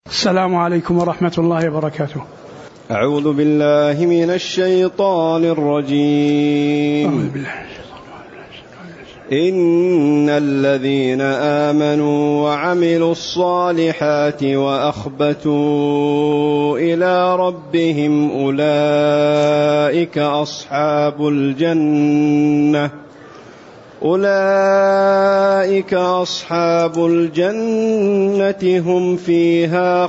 السلام عليكم ورحمة الله وبركاته. أعوذ بالله من الشيطان الرجيم. إن الذين آمنوا وعملوا الصالحات وأخبتوا إلى ربهم أولئك أصحاب الجنة هم فيها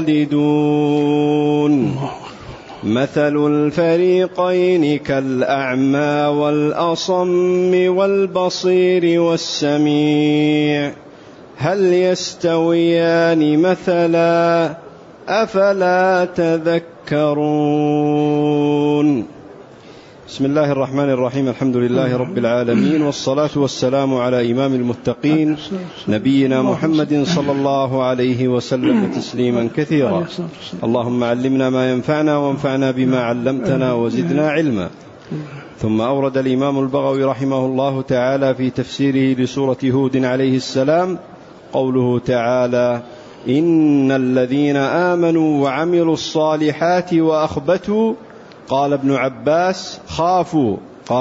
خالدون. مثل الفريقين كالأعمى والأصم والبصير والسميع هل يستويان مثلا أفلا تذكرون. بسم الله الرحمن الرحيم. الحمد لله رب العالمين، والصلاة والسلام على إمام المتقين نبينا محمد صلى الله عليه وسلم تسليما كثيرا. اللهم علمنا ما ينفعنا وانفعنا بما علمتنا وزدنا علما. ثم أورد الإمام البغوي رحمه الله تعالى في تفسيره لسورة هود عليه السلام قوله تعالى: إن الذين آمنوا وعملوا الصالحات وأخبتوا. قال ابن عباس: خافوا.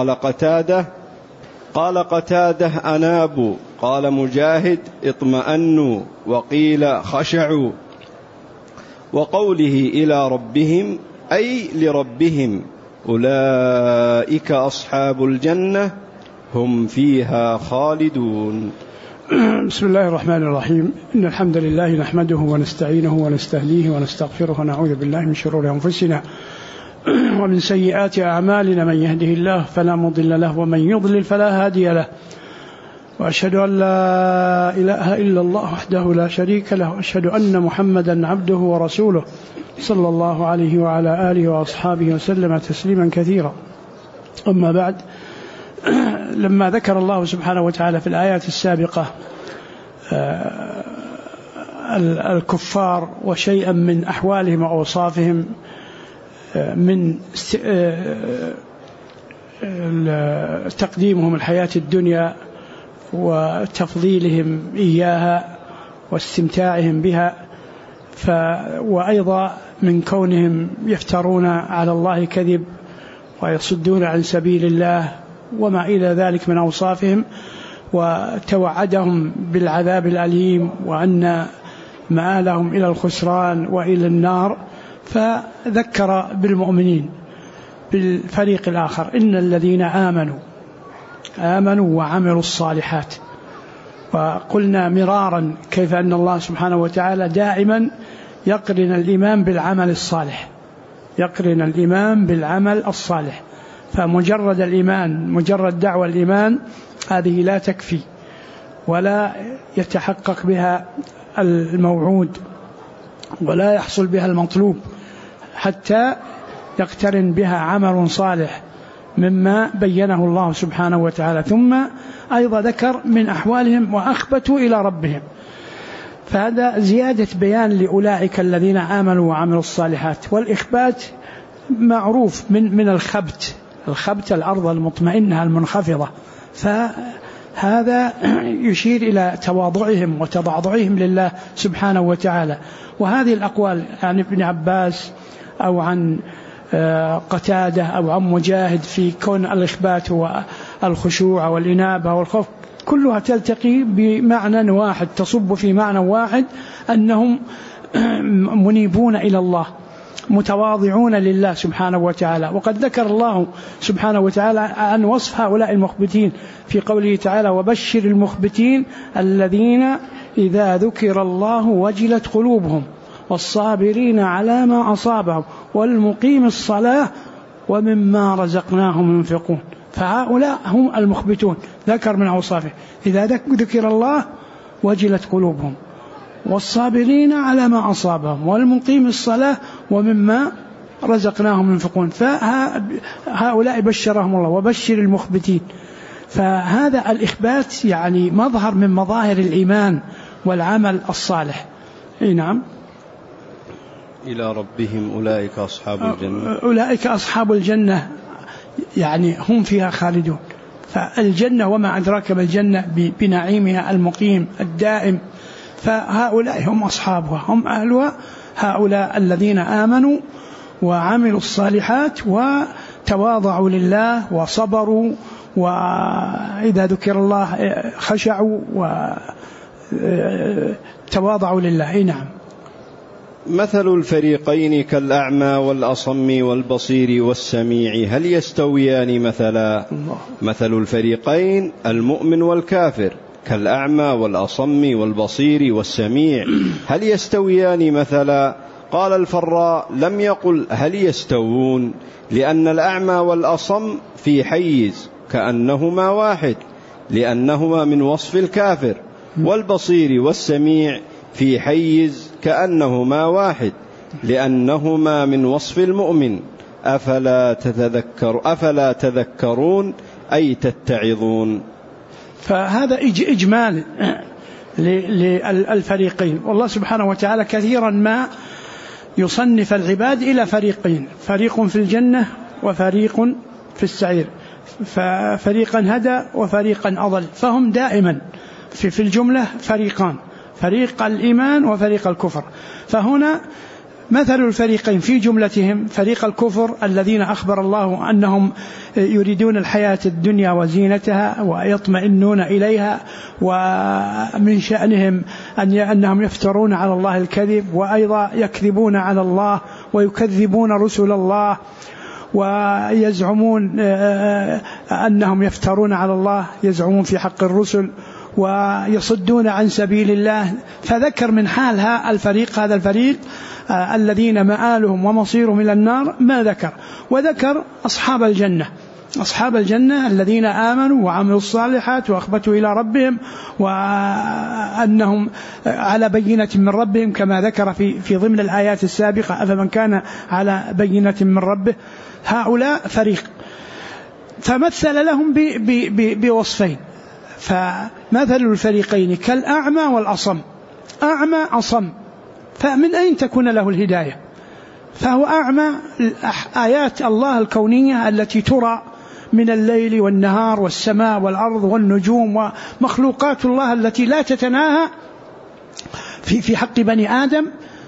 قال قتاده أنابوا. قال مجاهد: اطمأنوا. وقيل خشعوا. وقوله إلى ربهم أي لربهم أولئك أصحاب الجنة هم فيها خالدون. بسم الله الرحمن الرحيم. إن الحمد لله نحمده ونستعينه ونستهديه ونستغفره ونعوذ بالله من شرور أنفسنا ومن سيئات أعمالنا، من يهده الله فلا مضل له ومن يضلل فلا هادي له، وأشهد أن لا إله إلا الله وحده لا شريك له، وأشهد أن محمدا عبده ورسوله صلى الله عليه وعلى آله وأصحابه وسلم تسليما كثيرا. أما بعد، لما ذكر الله سبحانه وتعالى في الآيات السابقة الكفار وشيئا من أحوالهم وأوصافهم من تقديمهم الحياة الدنيا وتفضيلهم إياها واستمتاعهم بها، وأيضا من كونهم يفترون على الله كذب ويصدون عن سبيل الله وما إلى ذلك من أوصافهم، وتوعدهم بالعذاب الأليم وأن مآلهم إلى الخسران وإلى النار. فذكر بالمؤمنين بالفريق الآخر: إن الذين آمنوا وعملوا الصالحات. وقلنا مرارا كيف أن الله سبحانه وتعالى دائما يقرن الإيمان بالعمل الصالح، فمجرد الإيمان، مجرد دعوة الإيمان هذه لا تكفي ولا يتحقق بها الموعود ولا يحصل بها المطلوب حتى يقترن بها عمل صالح مما بينه الله سبحانه وتعالى. ثم أيضا ذكر من أحوالهم وأخبتوا إلى ربهم، فهذا زيادة بيان لأولئك الذين آمنوا وعملوا الصالحات. والإخبات معروف من الخبت الأرض المطمئنة المنخفضة، فهذا يشير إلى تواضعهم وتضعضعهم لله سبحانه وتعالى. وهذه الأقوال عن ابن عباس أو عن قتادة أو عن مجاهد في كون الإخبات والخشوع والإنابة والخوف كلها تلتقي بمعنى واحد، تصب في معنى واحد، أنهم منيبون إلى الله متواضعون لله سبحانه وتعالى. وقد ذكر الله سبحانه وتعالى عن وصف هؤلاء المخبتين في قوله تعالى: وبشر المخبتين الذين إذا ذكر الله وجلت قلوبهم والصابرين على ما أصابهم والمقيم الصلاة ومما رزقناهم ينفقون. فهؤلاء هم المخبتون، ذكر من أوصافه: إذا ذكر الله وجلت قلوبهم والصابرين على ما أصابهم والمقيم الصلاة ومما رزقناهم ينفقون. فهؤلاء بشرهم الله. وبشر المخبتين، فهذا الإخبات يعني مظهر من مظاهر الإيمان والعمل الصالح. نعم. إلى ربهم أولئك أصحاب الجنة. أولئك أصحاب الجنة يعني هم فيها خالدون. فالجنة وما أدراك ما الجنة بنعيمها المقيم الدائم فهؤلاء هم أصحابها، هم أهلها، هؤلاء الذين آمنوا وعملوا الصالحات وتواضعوا لله وصبروا، وإذا ذكر الله خشعوا وتواضعوا لله. نعم. مثل الفريقين كالأعمى والأصم والبصير والسميع هل يستويان مثلا؟ مثل الفريقين المؤمن والكافر كالأعمى والأصم والبصير والسميع هل يستويان مثلا؟ قال الفراء لم يقل هل يستوون، لأن الأعمى والأصم في حيز كأنهما واحد لأنهما من وصف الكافر، والبصير والسميع في حيز كأنهما واحد لأنهما من وصف المؤمن. أفلا تذكرون أي تتعظون. فهذا إجمال للفريقين، والله سبحانه وتعالى كثيرا ما يصنف العباد إلى فريقين، فريق في الجنة وفريق في السعير، ففريقا هدى وفريقا أضل، فهم دائما في الجملة فريقان، فريق الإيمان وفريق الكفر. فهنا مثل الفريقين في جملتهم فريق الكفر الذين أخبر الله أنهم يريدون الحياة الدنيا وزينتها ويطمئنون إليها، ومن شأنهم أنهم يفترون على الله الكذب، وأيضا يكذبون على الله ويكذبون رسل الله، ويزعمون أنهم يفترون على الله، يزعمون في حق الرسل ويصدون عن سبيل الله. فذكر من حال هذا الفريق الذين مآلهم ومصيرهم إلى النار ما ذكر، وذكر أصحاب الجنة الذين آمنوا وعملوا الصالحات وأخبتوا إلى ربهم وأنهم على بينة من ربهم، كما ذكر في ضمن الآيات السابقة أفمن كان على بينة من ربه. هؤلاء فريق، فمثل لهم بوصفين، فمثل الفريقين كالأعمى والأصم. أعمى أصم، فمن أين تكون له الهداية؟ فهو أعمى آيات الله الكونية التي ترى من الليل والنهار والسماء والأرض والنجوم ومخلوقات الله التي لا تتناهى في حق بني آدم،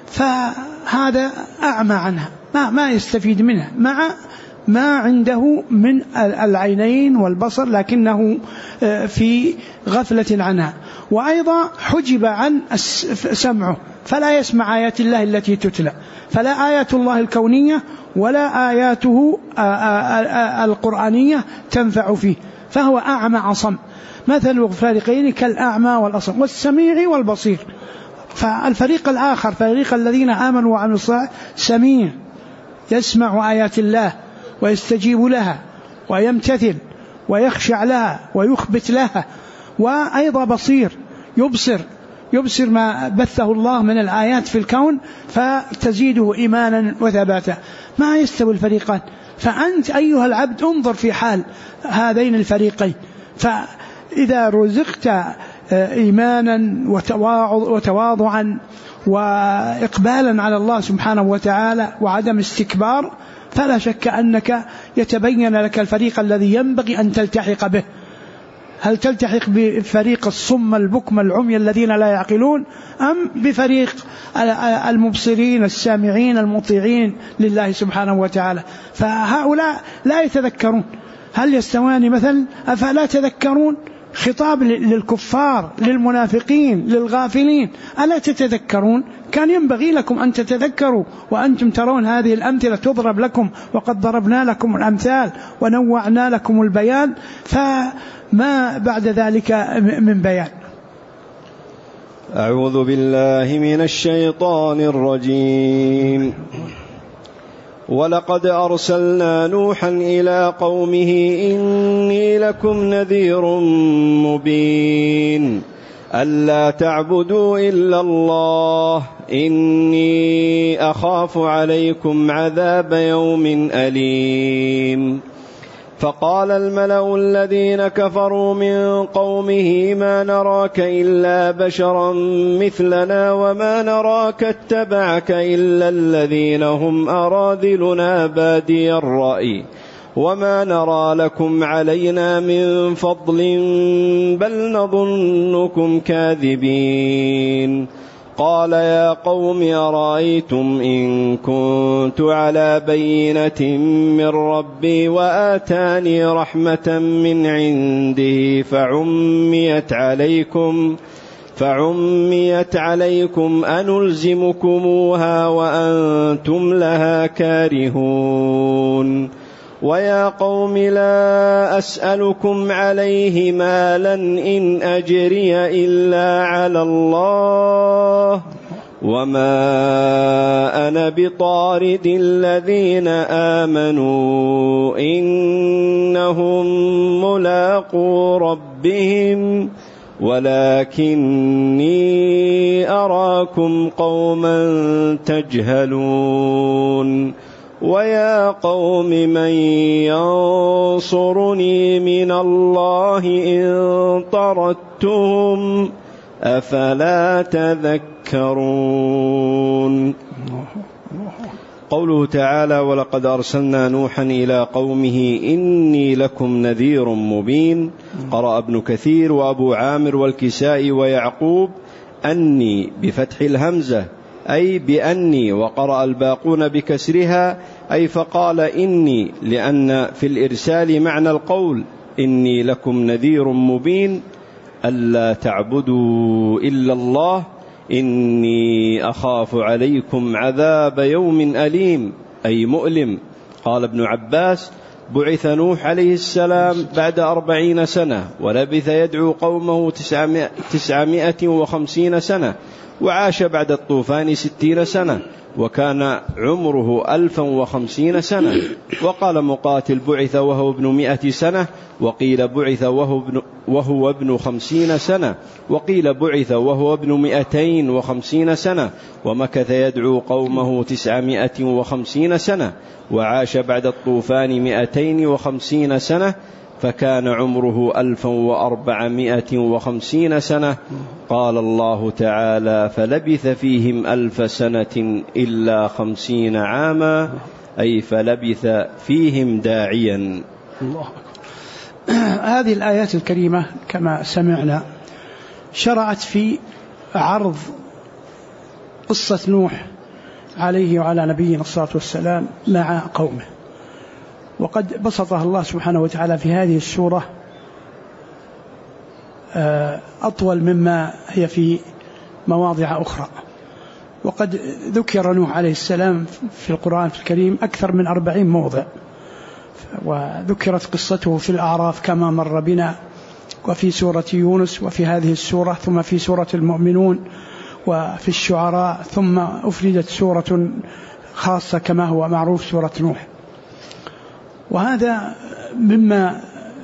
فهذا أعمى عنها، ما يستفيد منها مع ما عنده من العينين والبصر، لكنه في غفلة عنها. وأيضا حجب عن سمعه، فلا يسمع آيات الله التي تتلى، فلا آيات الله الكونية ولا آياته القرآنية تنفع فيه، فهو أعمى عصم. مثل الفريقين كالأعمى والأصم والسميع والبصير. فالفريق الآخر فريق الذين آمنوا وعملوا الصالحات سميع، يسمع آيات الله ويستجيب لها ويمتثل ويخشع لها ويخبت لها، وأيضا بصير، يبصر ما بثه الله من الآيات في الكون فتزيده إيمانا وثباتا. ما يستوي الفريقان. فأنت أيها العبد انظر في حال هذين الفريقين، فإذا رزقت إيمانا وتواضعا وإقبالا على الله سبحانه وتعالى وعدم استكبار، فلا شك أنك يتبين لك الفريق الذي ينبغي أن تلتحق به. هل تلتحق بفريق الصم البكم العمي الذين لا يعقلون، أم بفريق المبصرين السامعين المطيعين لله سبحانه وتعالى؟ فهؤلاء لا يتذكرون. هل يستوان مثلا؟ أفلا تذكرون؟ خطاب للكفار، للمنافقين، للغافلين، ألا تتذكرون؟ كان ينبغي لكم أن تتذكروا وأنتم ترون هذه الأمثلة تضرب لكم، وقد ضربنا لكم الأمثال ونوعنا لكم البيان، فما بعد ذلك من بيان. أعوذ بالله من الشيطان الرجيم. ولقد أرسلنا نوحا إلى قومه إني لكم نذير مبين ألا تعبدوا إلا الله إني أخاف عليكم عذاب يوم أليم. فقال الملأ الذين كفروا من قومه ما نراك إلا بشرا مثلنا وما نراك اتبعك إلا الذين هم أراذلنا بادي الرأي وما نرى لكم علينا من فضل بل نظنكم كاذبين. قال يا قوم أرأيتم إن كنت على بينة من ربي وآتاني رحمة من عنده فعميت عليكم أنلزمكموها وأنتم لها كارهون. ويا قوم لا أسألكم عليه مالا إن أجري إلا على الله وما أنا بطارد الذين آمنوا إنهم ملاقو ربهم ولكني أراكم قوما تجهلون. ويا قوم من ينصرني من الله إن طردتهم أفلا تذكرون. قوله تعالى ولقد أرسلنا نوحا إلى قومه إني لكم نذير مبين. قرأ ابن كثير وأبو عامر والكسائي ويعقوب أني بفتح الهمزة أي بأني، وقرأ الباقون بكسرها أي فقال إني، لأن في الإرسال معنى القول إني لكم نذير مبين ألا تعبدوا إلا الله إني أخاف عليكم عذاب يوم أليم أي مؤلم. قال ابن عباس بعث نوح عليه السلام بعد 40 سنة ولبث يدعو قومه 950 سنة وعاش بعد الطوفان 60 سنة وكان عمره 1050 سنة. وقال مقاتل بعث وهو ابن 100 سنة وقيل بعث وهو ابن 50 سنة وقيل بعث وهو ابن 250 سنة ومكث يدعو قومه 950 سنة وعاش بعد الطوفان 250 سنة فكان عمره 1450 سنة. قال الله تعالى فلبث فيهم 1000 سنة إلا 50 عاما أي فلبث فيهم داعيا. الله أكبر. هذه الآيات الكريمة كما سمعنا شرعت في عرض قصة نوح عليه وعلى نبينا الصلاة والسلام مع قومه، وقد بسطها الله سبحانه وتعالى في هذه السورة أطول مما هي في مواضع أخرى. وقد ذكر نوح عليه السلام في القرآن الكريم أكثر من 40 موضع، وذكرت قصته في الأعراف كما مر بنا وفي سورة يونس وفي هذه السورة ثم في سورة المؤمنون وفي الشعراء ثم أفردت سورة خاصة كما هو معروف سورة نوح. وهذا مما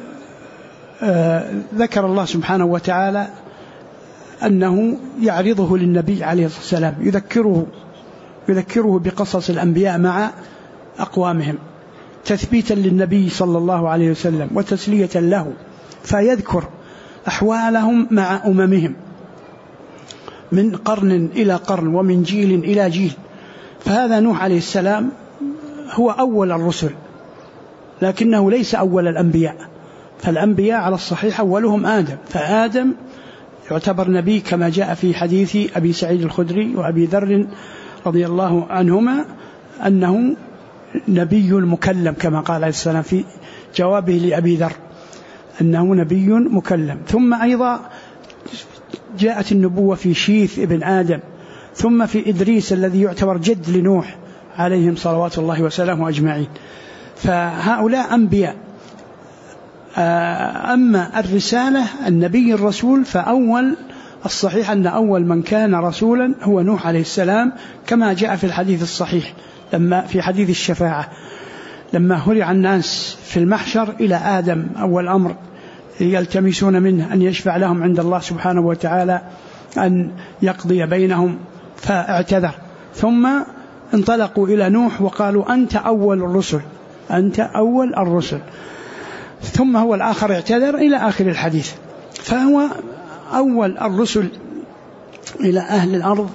ذكر الله سبحانه وتعالى أنه يعرضه للنبي عليه الصلاة والسلام يذكره بقصص الأنبياء مع أقوامهم تثبيتا للنبي صلى الله عليه وسلم وتسلية له، فيذكر أحوالهم مع أممهم من قرن إلى قرن ومن جيل إلى جيل. فهذا نوح عليه السلام هو أول الرسل لكنه ليس أول الأنبياء، فالأنبياء على الصحيح أولهم آدم، فآدم يعتبر نبي كما جاء في حديث أبي سعيد الخدري وأبي ذر رضي الله عنهما أنه نبي مكلم كما قال عليه السلام في جوابه لأبي ذر أنه نبي مكلم. ثم أيضا جاءت النبوة في شيث ابن آدم، ثم في إدريس الذي يعتبر جد لنوح عليهم صلوات الله وسلامه أجمعين. فهؤلاء أنبياء. أما الرسالة النبي الرسول فأول الصحيح أن أول من كان رسولا هو نوح عليه السلام كما جاء في الحديث الصحيح لما في حديث الشفاعة لما هرع الناس في المحشر إلى آدم أول أمر يلتمسون منه أن يشفع لهم عند الله سبحانه وتعالى أن يقضي بينهم فاعتذر، ثم انطلقوا إلى نوح وقالوا أنت أول الرسل أنت أول الرسل، ثم هو الآخر اعتذر إلى آخر الحديث. فهو أول الرسل إلى أهل الأرض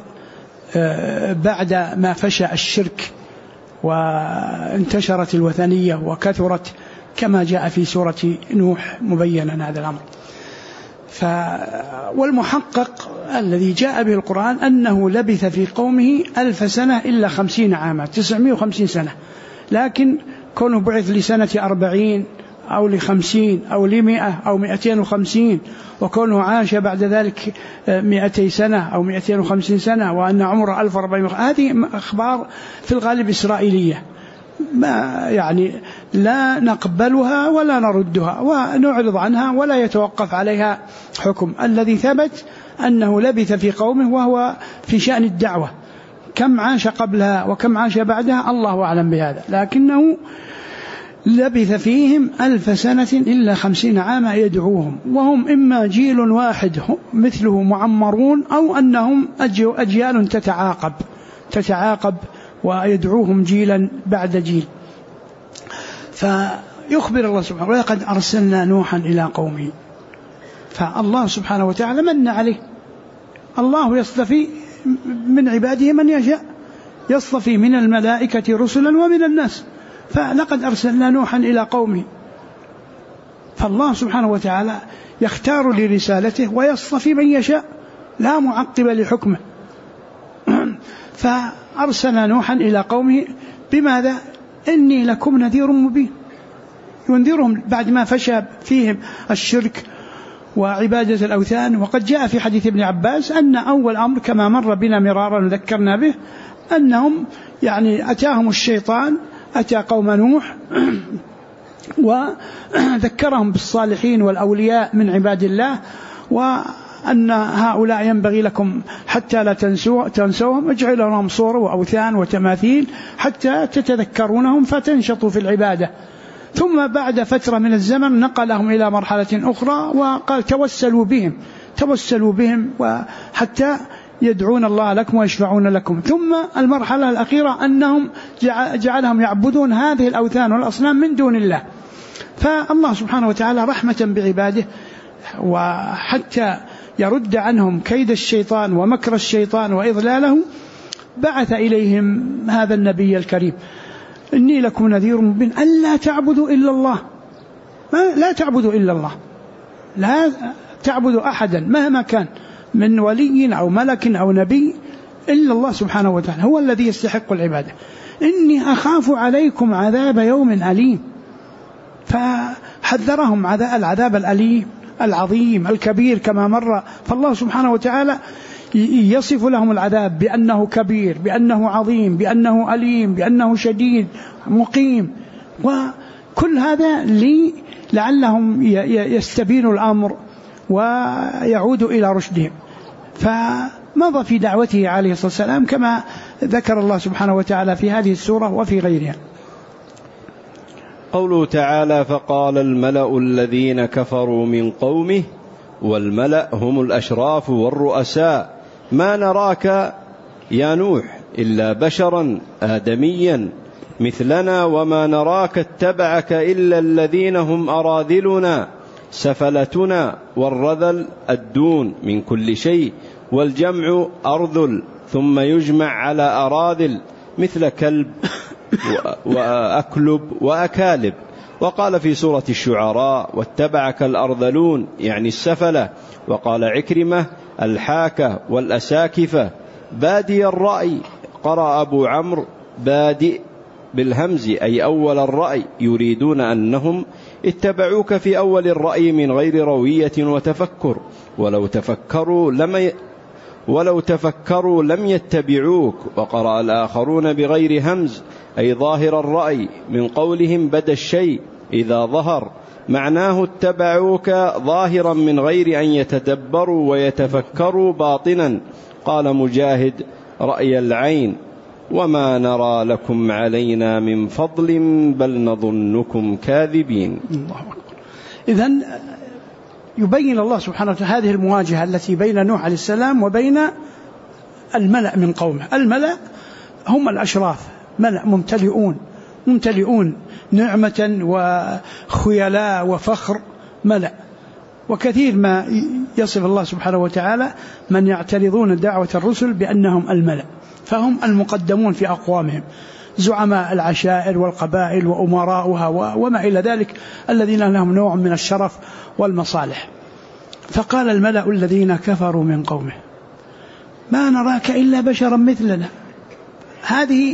بعد ما فشى الشرك وانتشرت الوثنية وكثرت كما جاء في سورة نوح مبينا هذا الأمر. والمحقق الذي جاء به القرآن أنه لبث في قومه 1000 سنة إلا 50 عاما، 950 سنة، لكن كونه بعث لسنة 40 أو ل50 أو ل100 أو 250، وكونه عاش بعد ذلك 200 سنة أو 250 سنة، وأن عمره 1400، هذه أخبار في الغالب إسرائيلية، ما يعني لا نقبلها ولا نردها ونعرض عنها ولا يتوقف عليها حكم. الذي ثبت أنه لبث في قومه وهو في شأن الدعوة، كم عاش قبلها وكم عاش بعدها الله أعلم بهذا، لكنه لبث فيهم 1000 سنة إلا 50 عاما يدعوهم، وهم إما جيل واحد مثله معمرون، أو أنهم أجيال تتعاقب ويدعوهم جيلا بعد جيل. فيخبر الله سبحانه: ولقد أرسلنا نوحا إلى قومه. فالله سبحانه وتعالى من عليه، الله يصطفي من عباده من يشاء، يصطفي من الملائكة رسلا ومن الناس، فلقد أرسلنا نوحا إلى قومه. فالله سبحانه وتعالى يختار لرسالته ويصطفي من يشاء، لا معقب لحكمه. فأرسل نوحا إلى قومه بماذا؟ إني لكم نذير مبين، ينذرهم بعد ما فشى فيهم الشرك وعبادة الأوثان. وقد جاء في حديث ابن عباس أن أول أمر كما مر بنا مرارا وذكرنا به، أنهم يعني أتاهم الشيطان، أتى قوم نوح وذكرهم بالصالحين والأولياء من عباد الله، وأن هؤلاء ينبغي لكم حتى لا تنسوهم، اجعلوا لهم صور وأوثان وتماثيل حتى تتذكرونهم فتنشطوا في العبادة. ثم بعد فترة من الزمن نقلهم إلى مرحلة أخرى وقال توسلوا بهم وحتى يدعون الله لكم ويشفعون لكم. ثم المرحلة الأخيرة أنهم جعلهم يعبدون هذه الأوثان والأصنام من دون الله. فالله سبحانه وتعالى رحمة بعباده وحتى يرد عنهم كيد الشيطان ومكر الشيطان وإضلاله بعث إليهم هذا النبي الكريم: إني لكم نذير مبين ألا تعبدوا إلا الله. لا تعبدوا إلا الله، لا تعبدوا أحدا مهما كان من ولي أو ملك أو نبي إلا الله سبحانه وتعالى، هو الذي يستحق العبادة. إني أخاف عليكم عذاب يوم أليم، فحذرهم العذاب الأليم العظيم الكبير كما مر. فالله سبحانه وتعالى يصف لهم العذاب بأنه كبير، بأنه عظيم، بأنه أليم، بأنه شديد مقيم، وكل هذا لعلهم يستبينوا الأمر ويعودوا إلى رشدهم. فمضى في دعوته عليه الصلاة والسلام كما ذكر الله سبحانه وتعالى في هذه السورة وفي غيرها. قوله تعالى: فقال الملأ الذين كفروا من قومه، والملأ هم الأشراف والرؤساء: ما نراك يا نوح إلا بشرا آدميا مثلنا، وما نراك اتبعك إلا الذين هم أراذلنا سفلتنا، والرذل الدون من كل شيء، والجمع أرذل ثم يجمع على أراذل مثل كلب وأكلب وأكالب. وقال في سورة الشعراء: واتبعك الأرذلون يعني السفلة. وقال عكرمة: الحاكة والأساكفة. بادي الرأي، قرأ أبو عمرو بادئ بالهمز أي أول الرأي، يريدون أنهم اتبعوك في أول الرأي من غير روية وتفكر، ولو تفكروا لم يتبعوك. وقرأ الآخرون بغير همز أي ظاهر الرأي، من قولهم بدا الشيء إذا ظهر، معناه اتبعوك ظاهرا من غير أن يتدبروا ويتفكروا باطنا. قال مجاهد: رأي العين، وما نرى لكم علينا من فضل بل نظنكم كاذبين. إذن يبين الله سبحانه وتعالى هذه المواجهة التي بين نوح عليه السلام وبين الملأ من قومه. الملأ هم الأشراف، ملأ ممتلئون نعمة وخيلاء وفخر ملأ. وكثير ما يصف الله سبحانه وتعالى من يعترضون دعوة الرسل بأنهم الملأ، فهم المقدمون في أقوامهم. زعماء العشائر والقبائل وأمراؤها وما إلى ذلك الذين لهم نوع من الشرف والمصالح. فقال الملأ الذين كفروا من قومه ما نراك إلا بشرا مثلنا. هذه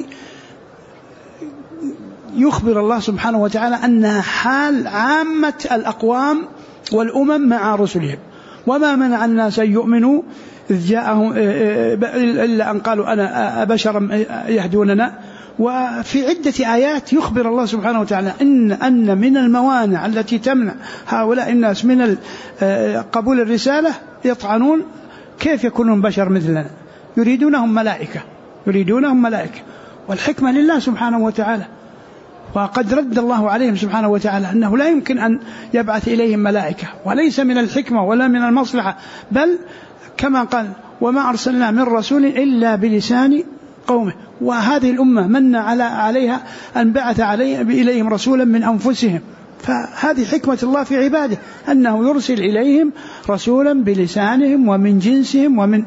يخبر الله سبحانه وتعالى أنها حال عامة الأقوام والأمم مع رسلهم. وما منع الناس أن يؤمنوا إذ جاءهم إلا أن قالوا أنا بشرا يهدوننا. وفي عدة آيات يخبر الله سبحانه وتعالى أن من الموانع التي تمنع هؤلاء الناس من قبول الرسالة يطعنون كيف يكونون بشر مثلنا، يريدونهم ملائكة والحكمة لله سبحانه وتعالى. وقد رد الله عليهم سبحانه وتعالى أنه لا يمكن أن يبعث إليهم ملائكة، وليس من الحكمة ولا من المصلحة، بل كما قال وما أرسلنا من رسول إلا بلسان قومه. وهذه الأمة من عليها أن بعث إليهم رسولا من أنفسهم. فهذه حكمة الله في عباده أنه يرسل إليهم رسولا بلسانهم ومن جنسهم ومن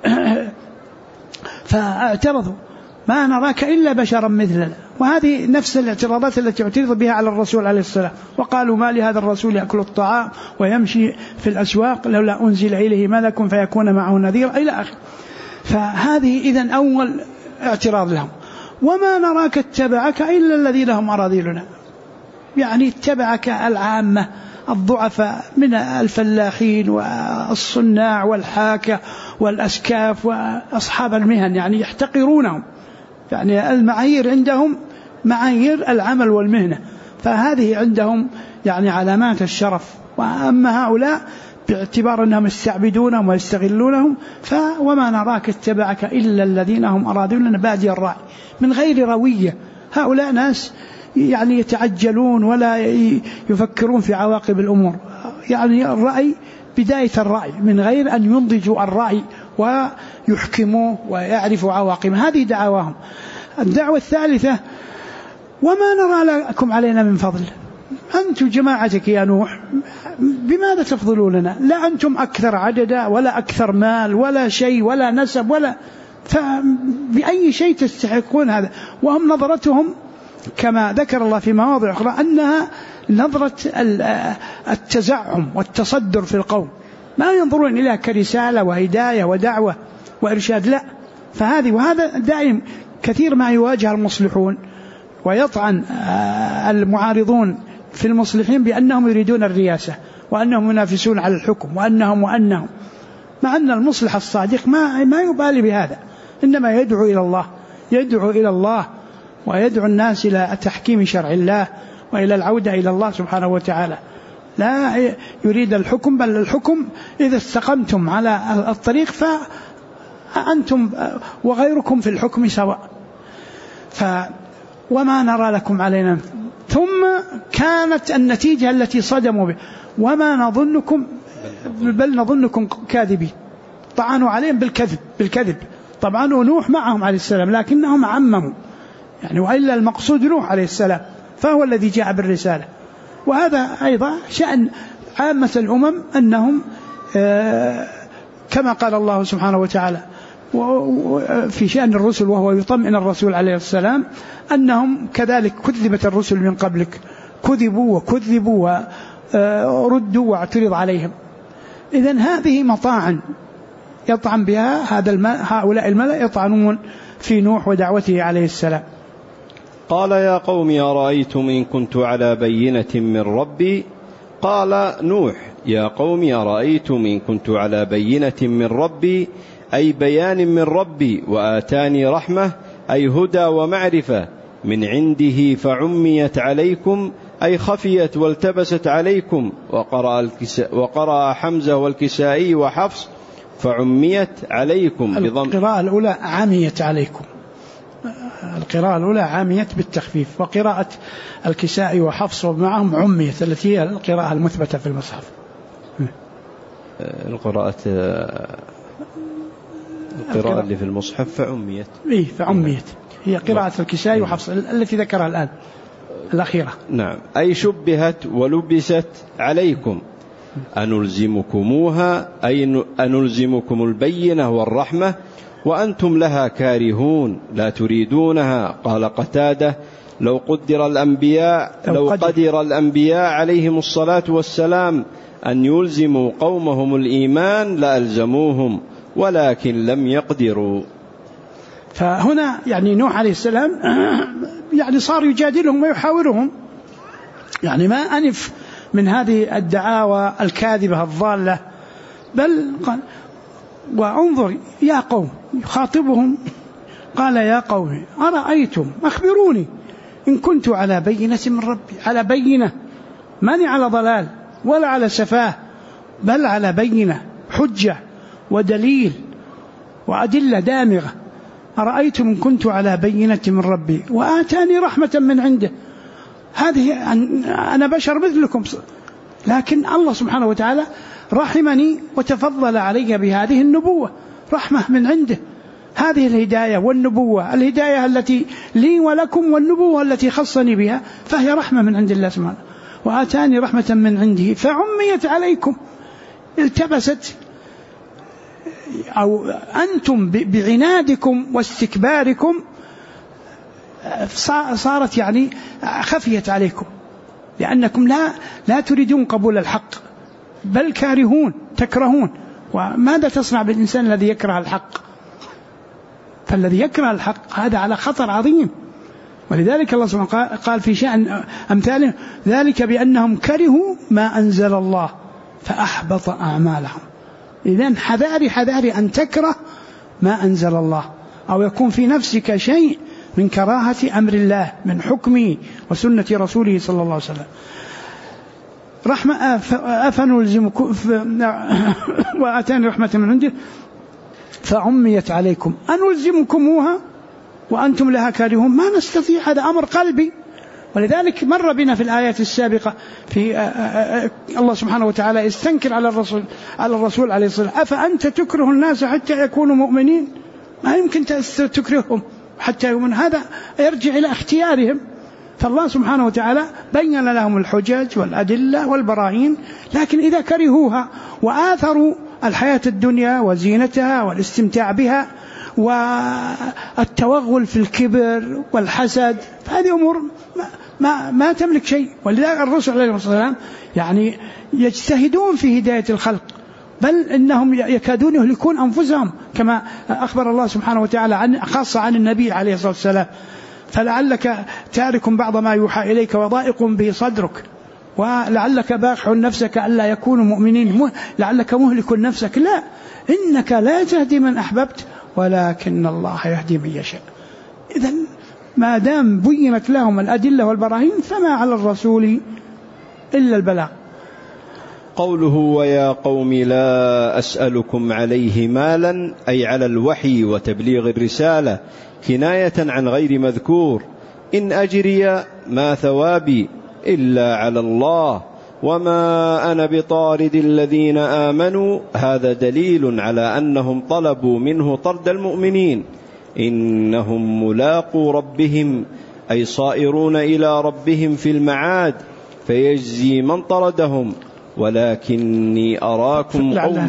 فاعترضوا ما نراك إلا بشرا مثلنا. وهذه نفس الاعتراضات التي اعترض بها على الرسول عليه السلام. وقالوا ما لهذا الرسول يأكل الطعام ويمشي في الأسواق لولا أنزل إليه ملك فيكون معه نذير إلى آخره. فهذه إذن أول اعتراض لهم. وما نراك اتبعك إلا الذين هم أراذلنا، يعني اتبعك العامة الضعفاء من الفلاحين والصناع والحاكة والأسكاف وأصحاب المهن، يعني يحتقرونهم، يعني المعايير عندهم معايير العمل والمهنة، فهذه عندهم يعني علامات الشرف. وأما هؤلاء باعتبار أنهم يستعبدونهم ويستغلونهم وما نراك اتبعك إلا الذين هم أراذلنا بادي الرأي من غير روية. هؤلاء ناس يعني يتعجلون ولا يفكرون في عواقب الأمور، يعني الرأي بداية الرأي من غير أن ينضجوا الرأي ويحكموه ويعرفوا عواقبه. هذه دعواهم. الدعوة الثالثة وما نرى لكم علينا من فضل، أنتم جماعتك يا نوح بماذا تفضلوننا؟ لا أنتم أكثر عددا ولا أكثر مال ولا شيء ولا نسب ولا، فبأي شيء تستحقون هذا؟ وهم نظرتهم كما ذكر الله في مواضع أخرى أنها نظرة التزعم والتصدر في القوم، ما ينظرون إليها كرسالة وهداية ودعوة وإرشاد، لا. وهذا دائم كثير ما يواجه المصلحون ويطعن المعارضون في المصلحين بأنهم يريدون الرياسة وأنهم ينافسون على الحكم وأنهم مع أن المصلح الصادق ما يبالي بهذا، إنما يدعو إلى الله ويدعو الناس إلى تحكيم شرع الله وإلى العودة إلى الله سبحانه وتعالى. لا يريد الحكم، بل الحكم إذا استقمتم على الطريق فأنتم وغيركم في الحكم سواء. وما نرى لكم علينا. ثم كانت النتيجة التي صدموا به وما نظنكم بل نظنكم كاذبين. طعنوا عليهم بالكذب. طبعا نوح معهم عليه السلام لكنهم عمموا، يعني وإلا المقصود نوح عليه السلام فهو الذي جاء بالرسالة. وهذا أيضا شأن عامة الأمم أنهم كما قال الله سبحانه وتعالى في شأن الرسل وهو يطمئن الرسول عليه السلام أنهم كذلك كذبت الرسل من قبلك، كذبوا وردوا واعترض عليهم. إذن هذه مطاعن يطعن بها هؤلاء الملأ، يطعنون في نوح ودعوته عليه السلام. قال يا قوم أرأيتم إن كنت على بينة من ربي. قال نوح يا قوم أرأيتم إن كنت على بينة من ربي، أي بيان من ربي وآتاني رحمة، أي هدى ومعرفة من عنده فعميت عليكم، أي خفيت والتبست عليكم. وقرأ حمزة والكسائي وحفص فعميت عليكم القراءة الأولى عميت عليكم، القراءة الأولى عميت بالتخفيف، وقراءة الكسائي وحفص ومعهم عميت التي هي القراءة المثبتة في المصحف. القراءة اللي في المصحف فعميت. فعميت هي قراءة الكسائي وحفص التي ذكرها الآن الأخيرة. نعم. أي شبهت ولبست عليكم أنلزمكموها، أي أنلزمكم البينة والرحمة وأنتم لها كارهون لا تريدونها. قال قتادة: لو قدر الأنبياء عليهم الصلاة والسلام أن يلزموا قومهم الإيمان لألزموهم ولكن لم يقدروا. فهنا يعني نوح عليه السلام يعني صار يجادلهم ويحاورهم، يعني ما أنف من هذه الدعاوى الكاذبة الضالة، بل قال: وانظر يا قوم، يخاطبهم قال: يا قوم أرأيتم، أخبروني إن كنت على بينة من ربي، على بينة، ماني على ضلال ولا على سفاه، بل على بينة، حجة ودليل وأدلة دامغة. أرأيتم إن كنت على بينة من ربي وآتاني رحمة من عنده. هذه أنا بشر مثلكم، لكن الله سبحانه وتعالى رحمني وتفضل علي بهذه النبوة، رحمة من عنده. هذه الهداية والنبوة، الهداية التي لي ولكم والنبوة التي خصني بها، فهي رحمة من عند الله سبحانه. وآتاني رحمة من عنده فعميت عليكم، التبست، أو أنتم بعنادكم واستكباركم صارت يعني خفيت عليكم، لأنكم لا تريدون قبول الحق بل كارهون تكرهون. وماذا تصنع بالإنسان الذي يكره الحق؟ فالذي يكره الحق هذا على خطر عظيم. ولذلك الله سبحانه قال في شأن أمثاله: ذلك بأنهم كرهوا ما أنزل الله فأحبط أعمالهم. إذن حذاري أن تكره ما أنزل الله، أو يكون في نفسك شيء من كراهة أمر الله من حكمه وسنة رسوله صلى الله عليه وسلم. رحمة أفنلزمكم وآتاني رحمة من عنده فعميت عليكم أنلزمكموها وأنتم لها كارهون. ما نستطيع، هذا أمر قلبي. ولذلك مر بنا في الآيات السابقة في الله سبحانه وتعالى يستنكر على الرسول عليه الصلاة والسلام: أفأنت تكره الناس حتى يكونوا مؤمنين؟ ما يمكن تكرههم حتى يؤمنوا، هذا يرجع إلى اختيارهم. فالله سبحانه وتعالى بين لهم الحجج والأدلة والبراهين، لكن إذا كرهوها وآثروا الحياة الدنيا وزينتها والاستمتاع بها والتوغل في الكبر والحسد، فهذه أمور ما تملك شيء. ولذلك الرسول عليه الصلاة والسلام يعني يجتهدون في هداية الخلق، بل إنهم يكادون يهلكون أنفسهم، كما أخبر الله سبحانه وتعالى خاصة عن النبي عليه الصلاة والسلام: فلعلك تارك بعض ما يوحى إليك وضائق به صدرك، ولعلك باخع نفسك ألا يكونوا مؤمنين، لعلك مهلك نفسك. لا، إنك لا تهدي من أحببت ولكن الله يهدي من يشاء. إذن ما دام بينت لهم الأدلة والبراهين فما على الرسول إلا البلاغ. قوله: ويا قوم لا أسألكم عليه مالا، أي على الوحي وتبليغ الرسالة، كناية عن غير مذكور. إن أجري ما ثوابي إلا على الله وما أنا بطارد الذين آمنوا. هذا دليل على أنهم طلبوا منه طرد المؤمنين. إنهم ملاقو ربهم، أي صائرون إلى ربهم في المعاد، فيجزي من طردهم ولكني أراكم قوما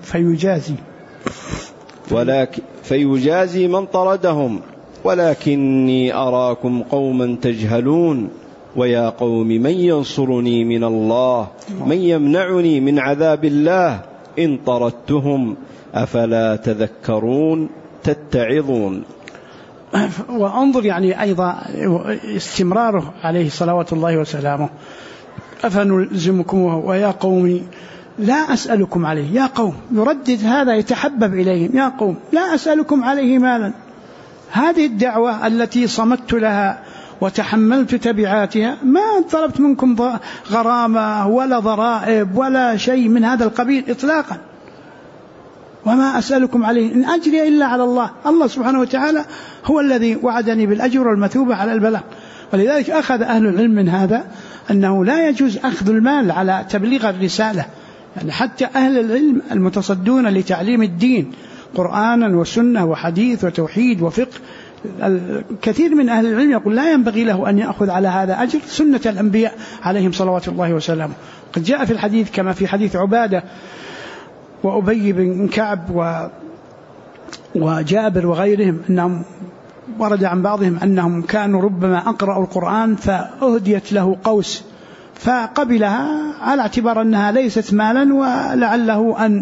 فيجازي من طردهم ولكني أراكم قوما تجهلون. ويا قوم من ينصرني من الله، من يمنعني من عذاب الله إن طردتهم أفلا تذكرون تتعظون. وانظر يعني أيضا استمراره عليه صلوات الله وسلامه: أفنلزمكموه ويا قوم لا أسألكم عليه. يا قوم، يردد هذا يتحبب إليهم: يا قوم لا أسألكم عليه مالا. هذه الدعوة التي صمت لها وتحملت تبعاتها، ما طلبت منكم غرامة ولا ضرائب ولا شيء من هذا القبيل إطلاقا. وما أسألكم عليه إن أجري إلا على الله. الله سبحانه وتعالى هو الذي وعدني بالأجر والمثوبة على البلاغ. ولذلك أخذ أهل العلم من هذا أنه لا يجوز أخذ المال على تبليغ الرسالة. يعني حتى أهل العلم المتصدون لتعليم الدين قرآنا وسنة وحديث وتوحيد وفقه، الكثير من أهل العلم يقول لا ينبغي له أن يأخذ على هذا أجر. سنة الأنبياء عليهم صلوات الله وسلامه. قد جاء في الحديث كما في حديث عبادة وأبي بن كعب وجابر وغيرهم أنهم ورد عن بعضهم أنهم كانوا ربما أقرأوا القرآن فأهديت له قوس فقبلها على اعتبار أنها ليست مالا ولعله أن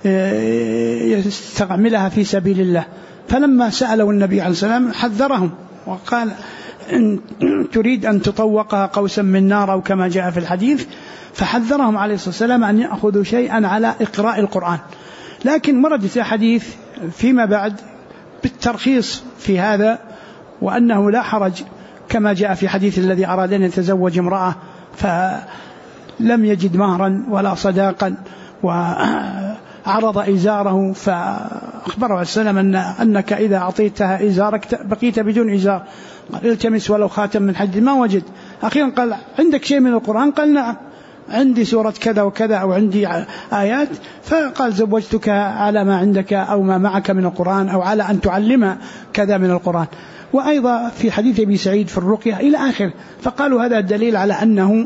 يستعملها في سبيل الله. فلما سألوا النبي عليه الصلاة والسلام حذرهم وقال إن تريد أن تطوقها قوسا من نار أو كما جاء في الحديث، فحذرهم عليه الصلاة والسلام أن يأخذوا شيئا على إقراء القرآن. لكن وردت حديث فيما بعد بالترخيص في هذا، وأنه لا حرج كما جاء في حديث الذي أراد أن يتزوج امرأة فلم يجد مهرا ولا صداقا وعرض إزاره، فأخبره عليه السلام أنك إذا أعطيتها إزارك بقيت بدون إزار، قال التمس ولو خاتم من حديد، ما وجد. أخيرا قال عندك شيء من القرآن؟ قال نعم عندي سورة كذا وكذا أو عندي آيات. فقال زوجتك على ما عندك أو ما معك من القرآن أو على أن تعلم كذا من القرآن. وأيضا في حديث أبي سعيد في الرقية إلى آخر. فقالوا هذا الدليل على أنه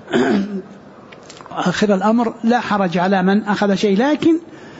آخر الأمر لا حرج على من أخذ شيء، لكن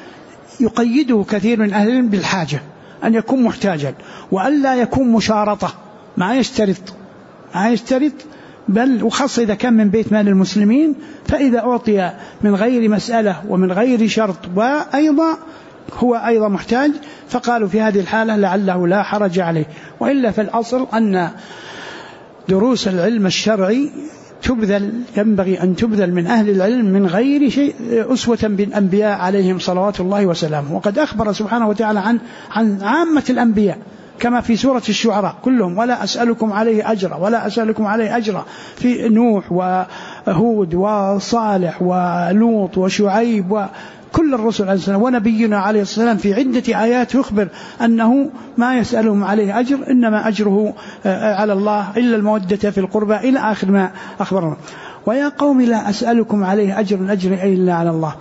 يقيده كثير من أهل العلم بالحاجة، أن يكون محتاجا وألا يكون مشارطة، ما يشترط بل وخاصة إذا كان من بيت مال المسلمين، فإذا أعطي من غير مسألة ومن غير شرط وأيضا هو أيضا محتاج، فقالوا في هذه الحالة لعله لا حرج عليه. وإلا في الأصل أن دروس العلم الشرعي ينبغي أن تبذل من أهل العلم من غير شيء، أسوة بالأنبياء عليهم صلوات الله وسلامه. وقد أخبر سبحانه وتعالى عن عامة الأنبياء كما في سورة الشعراء كلهم: ولا أسألكم عليه أجرا ولا أسألكم عليه أجرا، في نوح وهود وصالح ولوط وشعيب وكل الرسل عليه السلام، ونبينا عليه السلام في عدة آيات يخبر أنه ما يسألهم عليه أجر، إنما أجره على الله إلا المودة في القربى إلى آخر ما أخبرنا. ويا قوم لا أسألكم عليه أجر أجري إلا على الله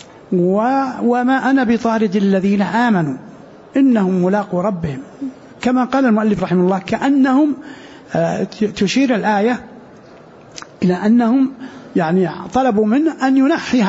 وما أنا بطارد الذين آمنوا إنهم ملاقوا ربهم، كما قال المؤلف رحمه الله، كأنهم تشير الآية إلى أنهم يعني طلبوا منه أن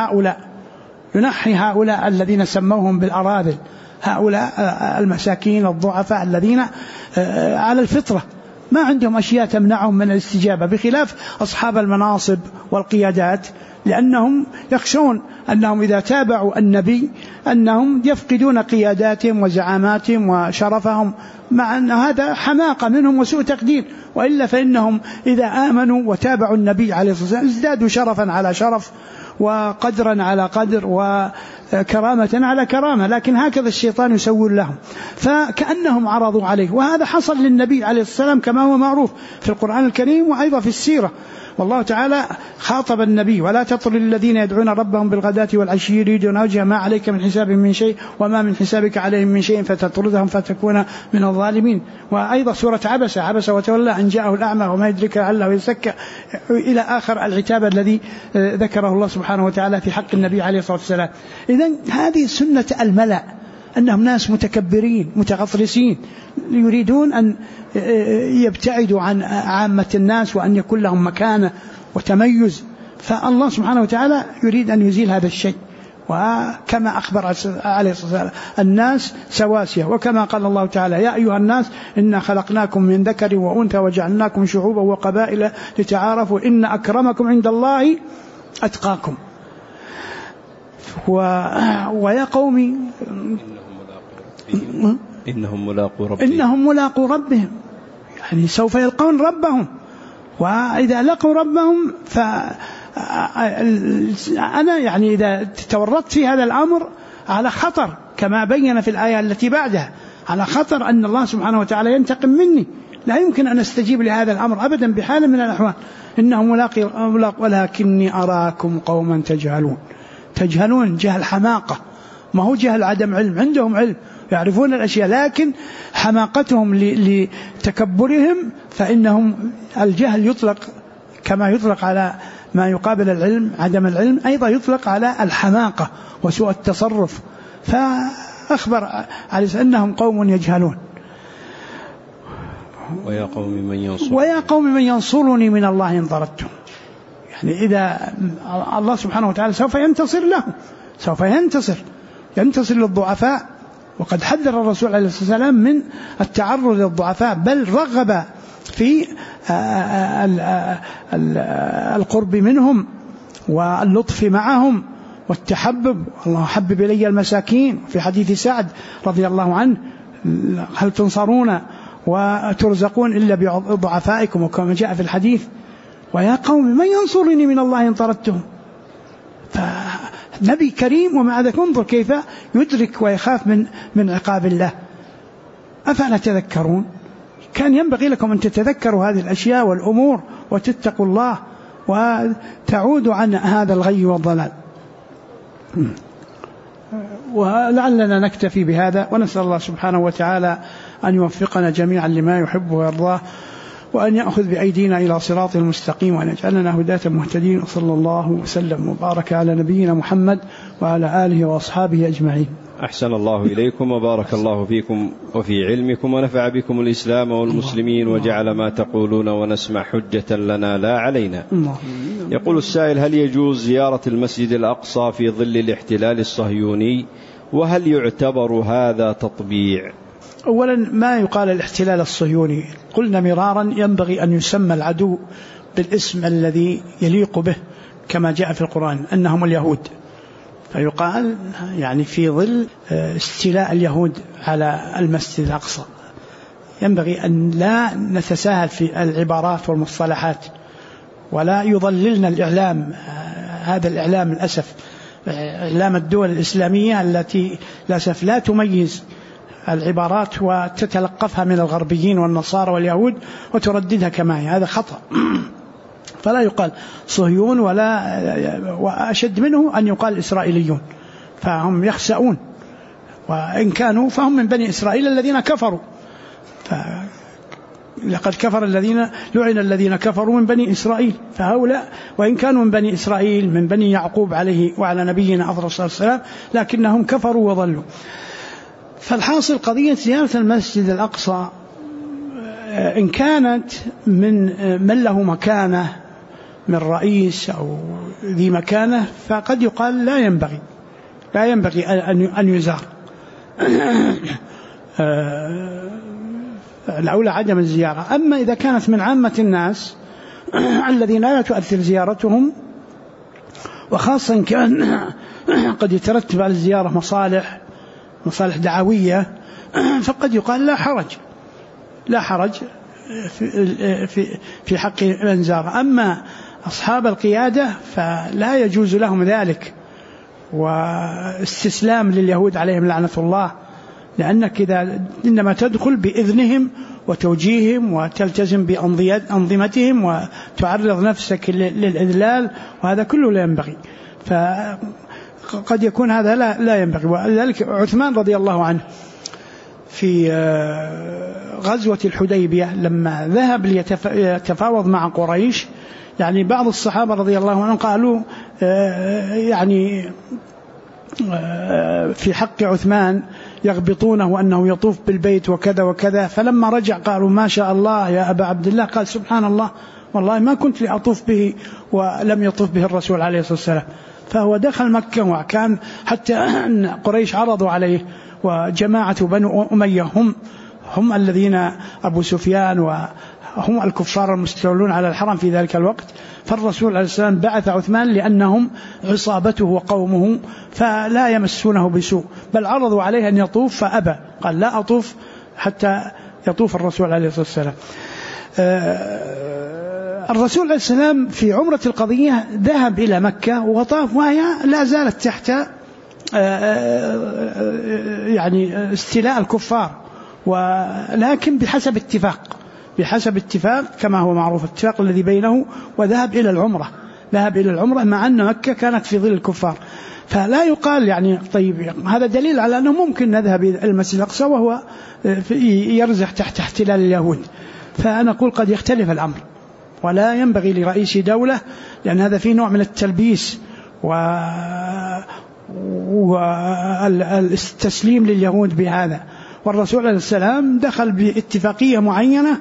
ينحي هؤلاء الذين سموهم بالأراذل، هؤلاء المساكين الضعفاء الذين على الفطرة ما عندهم أشياء تمنعهم من الاستجابة، بخلاف أصحاب المناصب والقيادات، لأنهم يخشون أنهم إذا تابعوا النبي أنهم يفقدون قياداتهم وزعاماتهم وشرفهم، مع أن هذا حماقة منهم وسوء تقدير. وإلا فإنهم إذا آمنوا وتابعوا النبي عليه الصلاة والسلام ازدادوا شرفا على شرف وقدرا على قدر وكرامة على كرامة، لكن هكذا الشيطان يسول لهم، فكأنهم عرضوا عليه. وهذا حصل للنبي عليه السلام كما هو معروف في القرآن الكريم وأيضا في السيرة. والله تعالى خاطب النبي: ولا تطر الذين يدعون ربهم بالغداة والعشي يريدون وجهه ما عليك من حساب من شيء وما من حسابك عليهم من شيء فتطردهم فتكون من الظالمين. وأيضا سورة عبس وتولى أن جاءه الأعمى وما يدرك لعله يزكى إلى آخر العتاب الذي ذكره الله سبحانه وتعالى في حق النبي عليه الصلاة والسلام. إذن هذه سنة الملأ، أنهم ناس متكبرين متغطرسين يريدون أن يبتعدوا عن عامة الناس وأن يكون لهم مكانة وتميز، فالله سبحانه وتعالى يريد أن يزيل هذا الشيء. وكما أخبر عليه الصلاة والسلام: الناس سواسية، وكما قال الله تعالى: يا أيها الناس إنا خلقناكم من ذكر وأنثى وجعلناكم شعوبا وقبائل لتعارفوا إن أكرمكم عند الله أتقاكم. ويا قوم إنهم ملاقوا ربهم، يعني سوف يلقون ربهم، وإذا لقوا ربهم أنا يعني إذا تورطت في هذا الأمر على خطر، كما بين في الآية التي بعدها، على خطر أن الله سبحانه وتعالى ينتقم مني، لا يمكن أن أستجيب لهذا الأمر أبدا بحال من الأحوال. إنهم ملاق ولكني أراكم قوما تجهلون جهل حماقة، ما هو جهل عدم علم، عندهم علم يعرفون الأشياء، لكن حماقتهم لتكبرهم، فإنهم الجهل يطلق كما يطلق على ما يقابل العلم عدم العلم، أيضا يطلق على الحماقة وسوء التصرف. فأخبر عليه أنهم قوم يجهلون. ويا قوم من ينصرني من الله إن طردتم، يعني إذا الله سبحانه وتعالى سوف ينتصر له، سوف ينتصر للضعفاء وقد حذر الرسول عليه الصلاة والسلام من التعرض للضعفاء، بل رغب في القرب منهم واللطف معهم والتحبب. الله حبب إلي المساكين، في حديث سعد رضي الله عنه: هل تنصرون وترزقون إلا بضعفائكم، وكما جاء في الحديث: ويا قوم من ينصرني من الله إن طردتهم. فنبي كريم، ومع ذلك انظر كيف يدرك ويخاف من عقاب الله. أفلا تذكرون؟ كان ينبغي لكم أن تتذكروا هذه الأشياء والأمور وتتقوا الله وتعودوا عن هذا الغي والضلال. ولعلنا نكتفي بهذا، ونسأل الله سبحانه وتعالى أن يوفقنا جميعا لما يحب ويرضاه، وأن يأخذ بأيدينا إلى صراط المستقيم، وأن يجعلنا هداة مهتدين. وصلى الله وسلم وبارك على نبينا محمد وعلى آله وأصحابه أجمعين. أحسن الله إليكم وبارك الله فيكم وفي علمكم، ونفع بكم الإسلام والمسلمين، وجعل ما تقولون ونسمع حجة لنا لا علينا. يقول السائل: هل يجوز زيارة المسجد الأقصى في ظل الاحتلال الصهيوني؟ وهل يعتبر هذا تطبيع؟ أولا، ما يقال الاحتلال الصهيوني، قلنا مرارا ينبغي أن يسمى العدو بالاسم الذي يليق به، كما جاء في القرآن أنهم اليهود، فيقال يعني في ظل استيلاء اليهود على المسجد الأقصى. ينبغي أن لا نتساهل في العبارات والمصطلحات، ولا يضللنا الإعلام، هذا الإعلام للأسف إعلام الدول الإسلامية التي للأسف لا تميز العبارات وتتلقفها من الغربيين والنصارى واليهود وترددها كما هي، هذا خطأ. فلا يقال صهيون، وأشد منه أن يقال إسرائيليون، فهم يخسؤون، وإن كانوا فهم من بني إسرائيل الذين كفروا، لقد كفر لعن الذين كفروا من بني إسرائيل، فهؤلاء وإن كانوا من بني إسرائيل من بني يعقوب عليه وعلى نبينا أفضل الصلاة والسلام، لكنهم كفروا وضلوا. فالحاصل قضية زيارة المسجد الأقصى إن كانت من له مكانة من رئيس أو ذي مكانة، فقد يقال لا ينبغي أن يزار، الأولى عدم الزيارة. أما إذا كانت من عامة الناس الذين لا تؤثر زيارتهم، وخاصة إن كان قد يترتب على الزيارة مصالح دعوية، فقد يقال لا حرج في حق من زار. أما أصحاب القيادة فلا يجوز لهم ذلك، واستسلام لليهود عليهم لعنة الله، لأنك إنما تدخل بإذنهم وتوجيههم وتلتزم بأنظمتهم وتعرض نفسك للإذلال، وهذا كله لا ينبغي. فقد يكون هذا لا ينبغي. ولذلك عثمان رضي الله عنه في غزوة الحديبية لما ذهب ليتفاوض مع قريش، يعني بعض الصحابة رضي الله عنهم قالوا يعني في حق عثمان يغبطونه أنه يطوف بالبيت وكذا وكذا، فلما رجع قالوا: ما شاء الله يا أبا عبد الله. قال: سبحان الله، والله ما كنت لأطوف به ولم يطوف به الرسول عليه الصلاة والسلام. فهو دخل مكة، وكان حتى أن قريش عرضوا عليه، وجماعة بنو أمية هم الذين أبو سفيان وهم الكفار المستولون على الحرم في ذلك الوقت. فالرسول عليه السلام بعث عثمان لأنهم عصابته وقومه فلا يمسونه بسوء، بل عرضوا عليه أن يطوف فأبى، قال: لا أطوف حتى يطوف الرسول عليه الصلاة والسلام. الرسول عليه السلام في عمرة القضية ذهب إلى مكة وطاف، وهي لا زالت تحت يعني استيلاء الكفار، ولكن بحسب اتفاق كما هو معروف، الاتفاق الذي بينه، وذهب إلى العمرة مع أن مكة كانت في ظل الكفار. فلا يقال يعني طيب هذا دليل على أنه ممكن نذهب إلى المسجد الأقصى وهو يرزح تحت احتلال اليهود. فأنا أقول قد يختلف الأمر، ولا ينبغي لرئيس دولة، لأن هذا فيه نوع من التلبيس والتسليم لليهود بهذا. والرسول عليه السلام دخل باتفاقية معينة،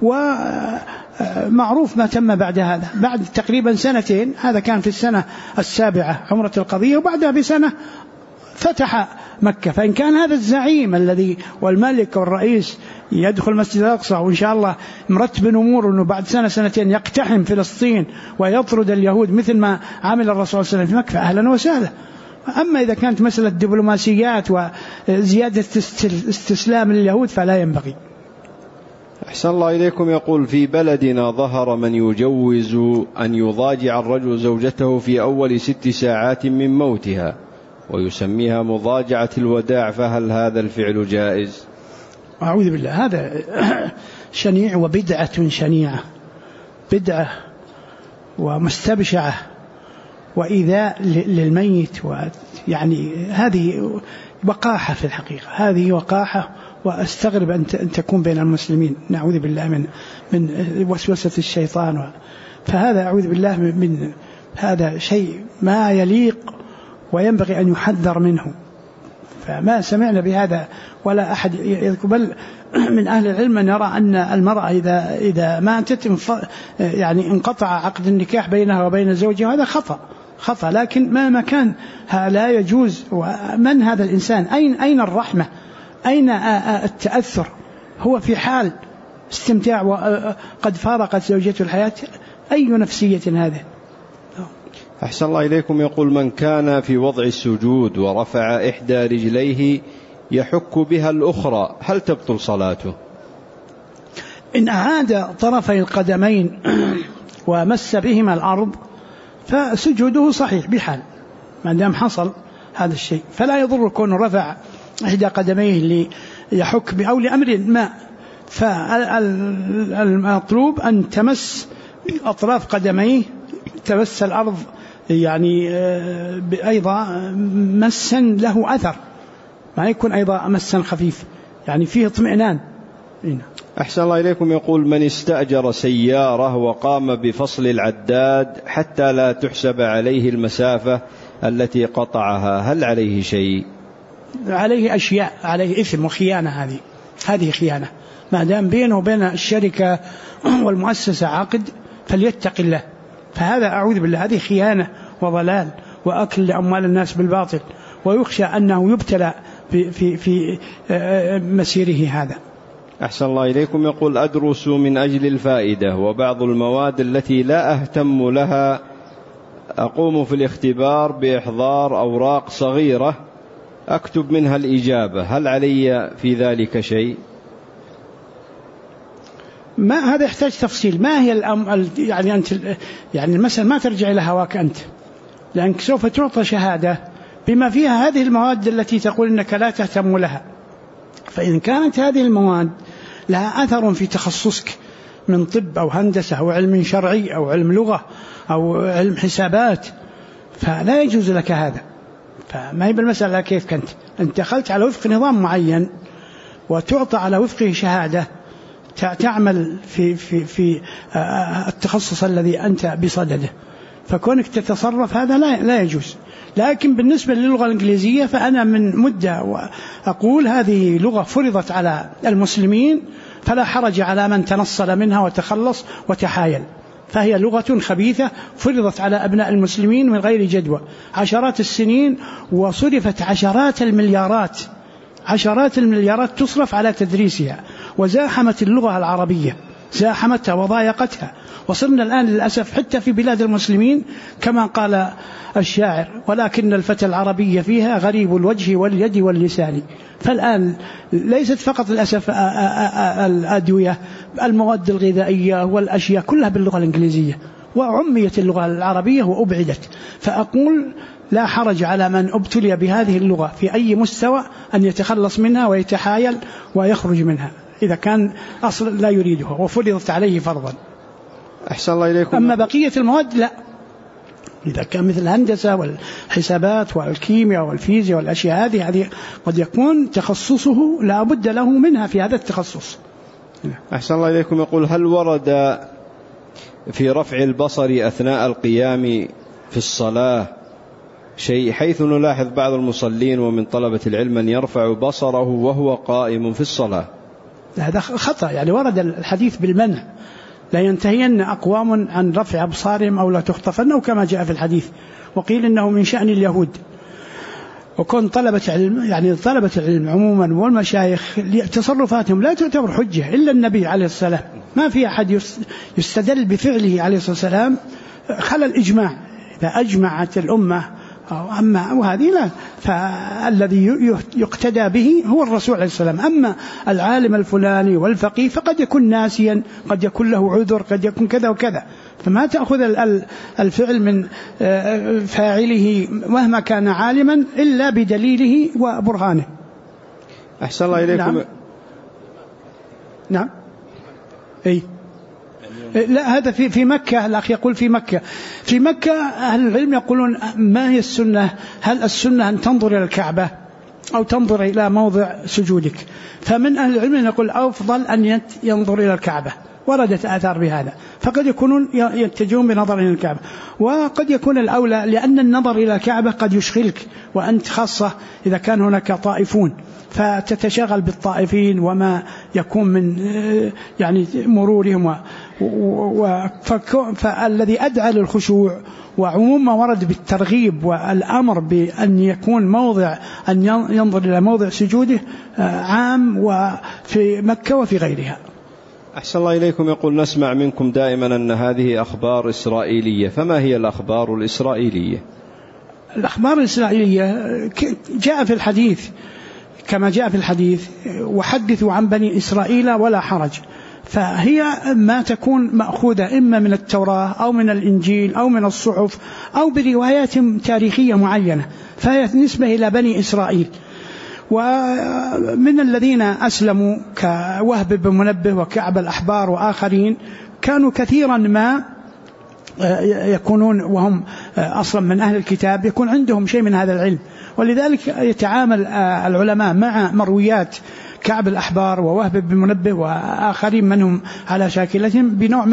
ومعروف ما تم بعد هذا، بعد تقريبا 2 سنين، هذا كان في السنة 7 عمرة القضية، وبعدها ب1 فتح مكة. فإن كان هذا الزعيم الذي والملك والرئيس يدخل مسجد الأقصى وإن شاء الله مرتب أمور أنه بعد سنة سنتين يقتحم فلسطين ويطرد اليهود مثل ما عمل الرسول صلى الله عليه وسلم في مكة، أهلا وسهلا. أما إذا كانت مسألة دبلوماسيات وزيادة استسلام لليهود فلا ينبغي. أحسن الله إليكم. يقول: في بلدنا ظهر من يجوز أن يضاجع الرجل زوجته في أول 6 ساعات من موتها ويسميها مضاجعة الوداع، فهل هذا الفعل جائز؟ أعوذ بالله، هذا شنيع وبدعة شنيعة، بدعة ومستبشعة وإيذاء للميت، يعني هذه وقاحة في الحقيقة، هذه وقاحة، وأستغرب أن تكون بين المسلمين. نعوذ بالله من وسوسة الشيطان. فهذا أعوذ بالله من هذا شيء ما يليق وينبغي أن يحذر منه. فما سمعنا بهذا ولا أحد بل من أهل العلم من يرى أن المرأة إذا ماتت يعني انقطع عقد النكاح بينها وبين زوجها، هذا خطأ، لكن ما كان لا يجوز. ومن هذا الإنسان؟ أين الرحمة؟ أين التأثر؟ هو في حال استمتاع وقد فارقت زوجته الحياة، أي نفسية هذا؟ أحسن الله إليكم. يقول: من كان في وضع السجود ورفع إحدى رجليه يحك بها الأخرى هل تبطل صلاته؟ إن أعاد طرفي القدمين ومس بهما الأرض فسجوده صحيح بحال، ما دام حصل هذا الشيء. فلا يضر كونه رفع إحدى قدميه ليحك أو لأمر ما. فالمطلوب أن تمس أطراف قدميه، تمس الأرض يعني أيضا مسا له أثر، ما يكون أيضا مسا خفيف يعني فيه اطمئنان. أحسن الله إليكم. يقول: من استأجر سيارة وقام بفصل العداد حتى لا تحسب عليه المسافة التي قطعها، هل عليه شيء؟ عليه أشياء، عليه إثم وخيانة. هذه خيانة، ما دام بينه وبين الشركة والمؤسسة عقد فليتق الله. فهذا أعوذ بالله هذه خيانة وضلال وأكل لأموال الناس بالباطل، ويخشى أنه يبتلى في مسيره هذا. أحسن الله إليكم. يقول: أدرس من أجل الفائدة، وبعض المواد التي لا أهتم لها أقوم في الاختبار بإحضار أوراق صغيرة أكتب منها الإجابة، هل علي في ذلك شيء؟ ما هذا يحتاج تفصيل. ما هي يعني أنت يعني المسألة ما ترجع إلى هواك أنت، لأنك سوف تعطى شهادة بما فيها هذه المواد التي تقول إنك لا تهتم لها. فإن كانت هذه المواد لها أثر في تخصصك من طب أو هندسة أو علم شرعي أو علم لغة أو علم حسابات فلا يجوز لك هذا. فما هي بالمسألة كيف كنت أنت دخلت على وفق نظام معين وتعطى على وفقه شهادة تعمل في التخصص الذي أنت بصدده، فكونك تتصرف هذا لا يجوز. لكن بالنسبة للغة الإنجليزية فأنا من مدة وأقول هذه لغة فرضت على المسلمين، فلا حرج على من تنصل منها وتخلص وتحايل. فهي لغة خبيثة فرضت على أبناء المسلمين من غير جدوى عشرات السنين، وصرفت عشرات المليارات تصرف على تدريسها، وزاحمت اللغة العربية، زاحمتها وضايقتها. وصرنا الآن للأسف حتى في بلاد المسلمين كما قال الشاعر: ولكن الفتى العربي فيها غريب الوجه واليد واللسان. فالآن ليست فقط للأسف الأدوية، المواد الغذائية والأشياء كلها باللغة الإنجليزية، وعميت اللغة العربية وأبعدت. فأقول لا حرج على من ابتلي بهذه اللغة في أي مستوى أن يتخلص منها ويتحايل ويخرج منها إذا كان أصل لا يريدها وفرضت عليه فرضا. أحسن الله إليكم. أما بقية المواد لا، إذا كان مثل الهندسة والحسابات والكيمياء والفيزياء والأشياء هذه قد يكون تخصصه لا بد له منها في هذا التخصص. أحسن الله إليكم. يقول: هل ورد في رفع البصر أثناء القيام في الصلاة شيء، حيث نلاحظ بعض المصلين ومن طلبة العلم أن يرفع بصره وهو قائم في الصلاة؟ هذا خطأ، يعني ورد الحديث بالمنع: لا ينتهين أقوام عن رفع أبصارهم أو لا تخطفن، كما جاء في الحديث. وقيل إنه من شأن اليهود. وكون طلبة علم، يعني طلبة العلم عموما والمشايخ تصرفاتهم لا تعتبر حجة إلا النبي عليه السلام، ما في أحد يستدل بفعله عليه الصلاة والسلام خلى الإجماع. إذا أجمعت الأمة أما وهذه لا، فالذي يقتدى به هو الرسول عليه السلام. أما العالم الفلاني والفقيه فقد يكون ناسيا، قد يكون له عذر، قد يكون كذا وكذا، فما تأخذ الفعل من فاعله مهما كان عالما إلا بدليله وبرهانه. أحسن الله إليكم. نعم. أي لا، هذا في مكة. الأخ يقول في مكة. في مكة أهل العلم يقولون ما هي السنة؟ هل السنة أن تنظر إلى الكعبة أو تنظر إلى موضع سجودك؟ فمن أهل العلم يقول أفضل أن ينظر إلى الكعبة، وردت آثار بهذا، فقد يكونون يتجهون بنظر إلى الكعبة، وقد يكون الأولى لأن النظر إلى الكعبة قد يشغلك، وأنت خاصة إذا كان هناك طائفون فتتشغل بالطائفين وما يكون من يعني مرورهم فالذي أدعى للخشوع وعموم ما ورد بالترغيب والأمر بأن يكون موضع أن ينظر إلى موضع سجوده عام وفي مكة وفي غيرها. أحسن الله إليكم. يقول نسمع منكم دائما أن هذه أخبار إسرائيلية، فما هي الأخبار الإسرائيلية؟ الأخبار الإسرائيلية جاء في الحديث كما جاء في الحديث وحدثوا عن بني إسرائيل ولا حرج، فهي ما تكون مأخوذة إما من التوراة أو من الإنجيل أو من الصحف أو بروايات تاريخية معينة، فهي نسبة إلى بني إسرائيل. ومن الذين أسلموا كوهب بن منبه وكعب الأحبار وآخرين كانوا كثيرا ما يكونون وهم أصلا من أهل الكتاب يكون عندهم شيء من هذا العلم، ولذلك يتعامل العلماء مع مرويات كعب الأحبار ووهب بن منبه وآخرين منهم على شاكلتهم بنوع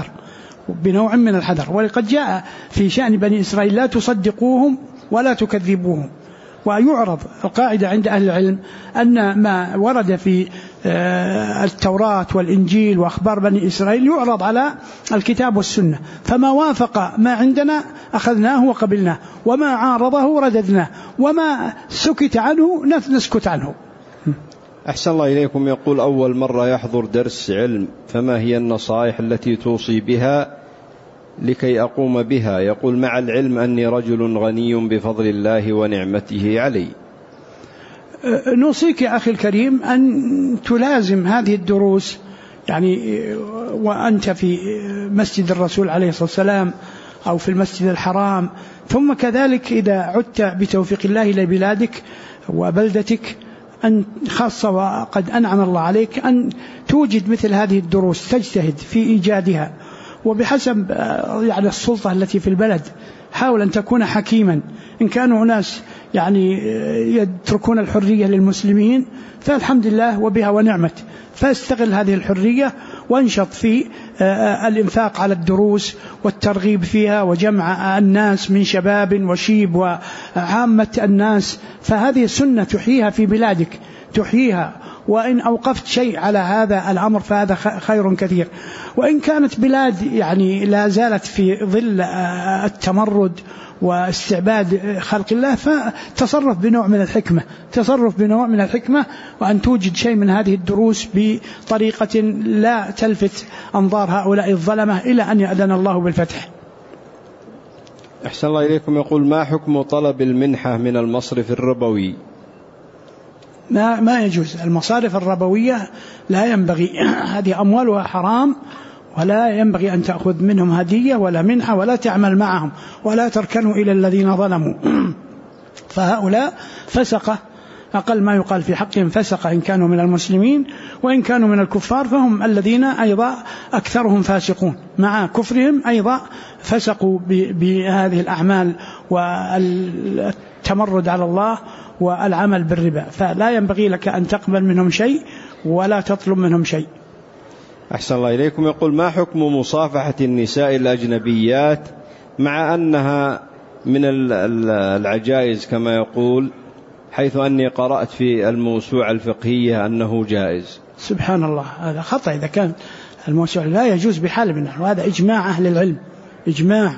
من الحذر. ولقد جاء في شأن بني إسرائيل لا تصدقوهم ولا تكذبوهم. ويعرض القاعدة عند أهل العلم أن ما ورد في التوراة والإنجيل وأخبار بني إسرائيل يعرض على الكتاب والسنة، فما وافق ما عندنا أخذناه وقبلناه، وما عارضه رددناه، وما سكت عنه نسكت عنه. أحسن الله إليكم. يقول أول مرة يحضر درس علم، فما هي النصائح التي توصي بها لكي أقوم بها؟ يقول مع العلم أني رجل غني بفضل الله ونعمته علي. نوصيك يا أخي الكريم أن تلازم هذه الدروس، يعني وأنت في مسجد الرسول عليه الصلاة والسلام أو في المسجد الحرام، ثم كذلك إذا عدت بتوفيق الله إلى بلادك وبلدتك أن خاصة وقد أنعم الله عليك أن توجد مثل هذه الدروس، تجتهد في إيجادها وبحسب يعني السلطة التي في البلد. حاول أن تكون حكيما. إن كانوا ناس يعني يتركون الحرية للمسلمين فالحمد لله وبها ونعمت، فاستغل هذه الحرية وانشط في الإنفاق على الدروس والترغيب فيها وجمع الناس من شباب وشيب وعامة الناس، فهذه سنة تحييها في بلادك، تحييها. وإن أوقفت شيء على هذا الأمر فهذا خير كثير. وإن كانت بلاد يعني لا زالت في ظل التمرد واستعباد خلق الله فتصرف بنوع من الحكمة، وأن توجد شيء من هذه الدروس بطريقة لا تلفت أنظار هؤلاء الظلمة إلى أن يأذن الله بالفتح. أحسن الله إليكم. يقول ما حكم طلب المنحة من المصرف الربوي؟ ما يجوز. المصارف الربوية لا ينبغي، هذه أموالها حرام، ولا ينبغي أن تأخذ منهم هدية ولا منحة ولا تعمل معهم ولا تركنوا إلى الذين ظلموا. فهؤلاء فسقة، أقل ما يقال في حقهم فسقة إن كانوا من المسلمين، وإن كانوا من الكفار فهم الذين أيضا أكثرهم فاسقون، مع كفرهم أيضا فسقوا بهذه الأعمال والتمرد على الله والعمل بالربا. فلا ينبغي لك أن تقبل منهم شيء ولا تطلب منهم شيء. أحسن الله إليكم. يقول ما حكم مصافحة النساء الأجنبيات مع أنها من العجائز كما يقول، حيث أني قرأت في الموسوعة الفقهية أنه جائز؟ سبحان الله، هذا خطأ. إذا كان الموسوعة لا يجوز بحال من، وهذا إجماع أهل العلم، إجماع.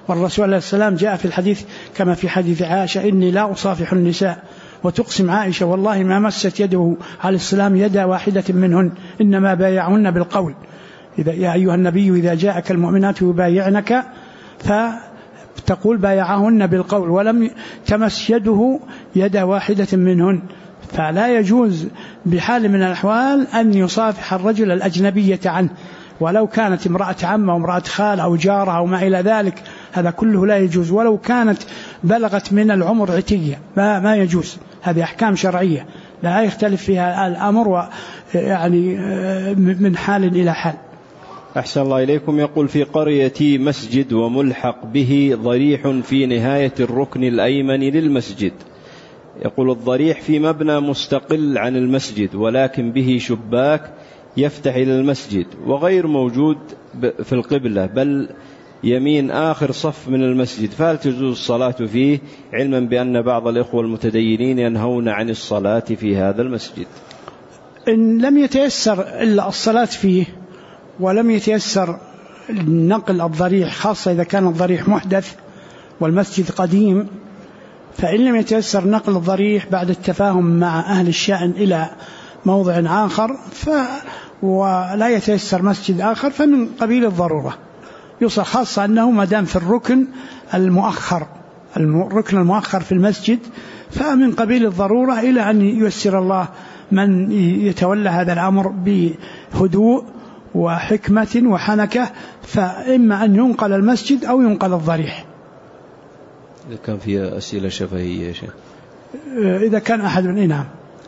والرسول عليه السلام جاء في الحديث كما في حديث عائشة: إني لا أصافح النساء. وتقسم عائشة: والله ما مست يده على السلام يد واحدة منهن، إنما بايعهن بالقول. يا أيها النبي إذا جاءك المؤمنات يبايعنك فتقول بايعهن بالقول، ولم تمس يده يد واحدة منهن. فلا يجوز بحال من الأحوال أن يصافح الرجل الأجنبية عنه، ولو كانت امرأة عمة وامرأة خال أو جارة أو ما إلى ذلك، هذا كله لا يجوز. ولو كانت بلغت من العمر عتية ما يجوز. هذه أحكام شرعية لا يختلف فيها الأمر، يعني من حال إلى حال. أحسن الله إليكم. يقول: في قريتي مسجد وملحق به ضريح في نهاية الركن الأيمن للمسجد. يقول: الضريح في مبنى مستقل عن المسجد، ولكن به شباك يفتح إلى المسجد، وغير موجود في القبلة، بل يمين آخر صف من المسجد، فهل تجوز الصلاة فيه، علما بأن بعض الإخوة المتدينين ينهون عن الصلاة في هذا المسجد؟ إن لم يتيسر إلا الصلاة فيه، ولم يتيسر نقل الضريح، خاصة إذا كان الضريح محدث والمسجد قديم، فإن لم يتيسر نقل الضريح بعد التفاهم مع أهل الشأن إلى موضع آخر ولا يتيسر مسجد آخر، فمن قبيل الضرورة يصل، خاصة أنه مدام في الركن المؤخر في المسجد، فمن قبيل الضرورة، إلى أن ييسر الله من يتولى هذا الأمر بهدوء وحكمة وحنكة، فإما أن ينقل المسجد أو ينقل الضريح. إذا كان في أسئلة شفهية يا شيخ، إذا كان أحد من نعم.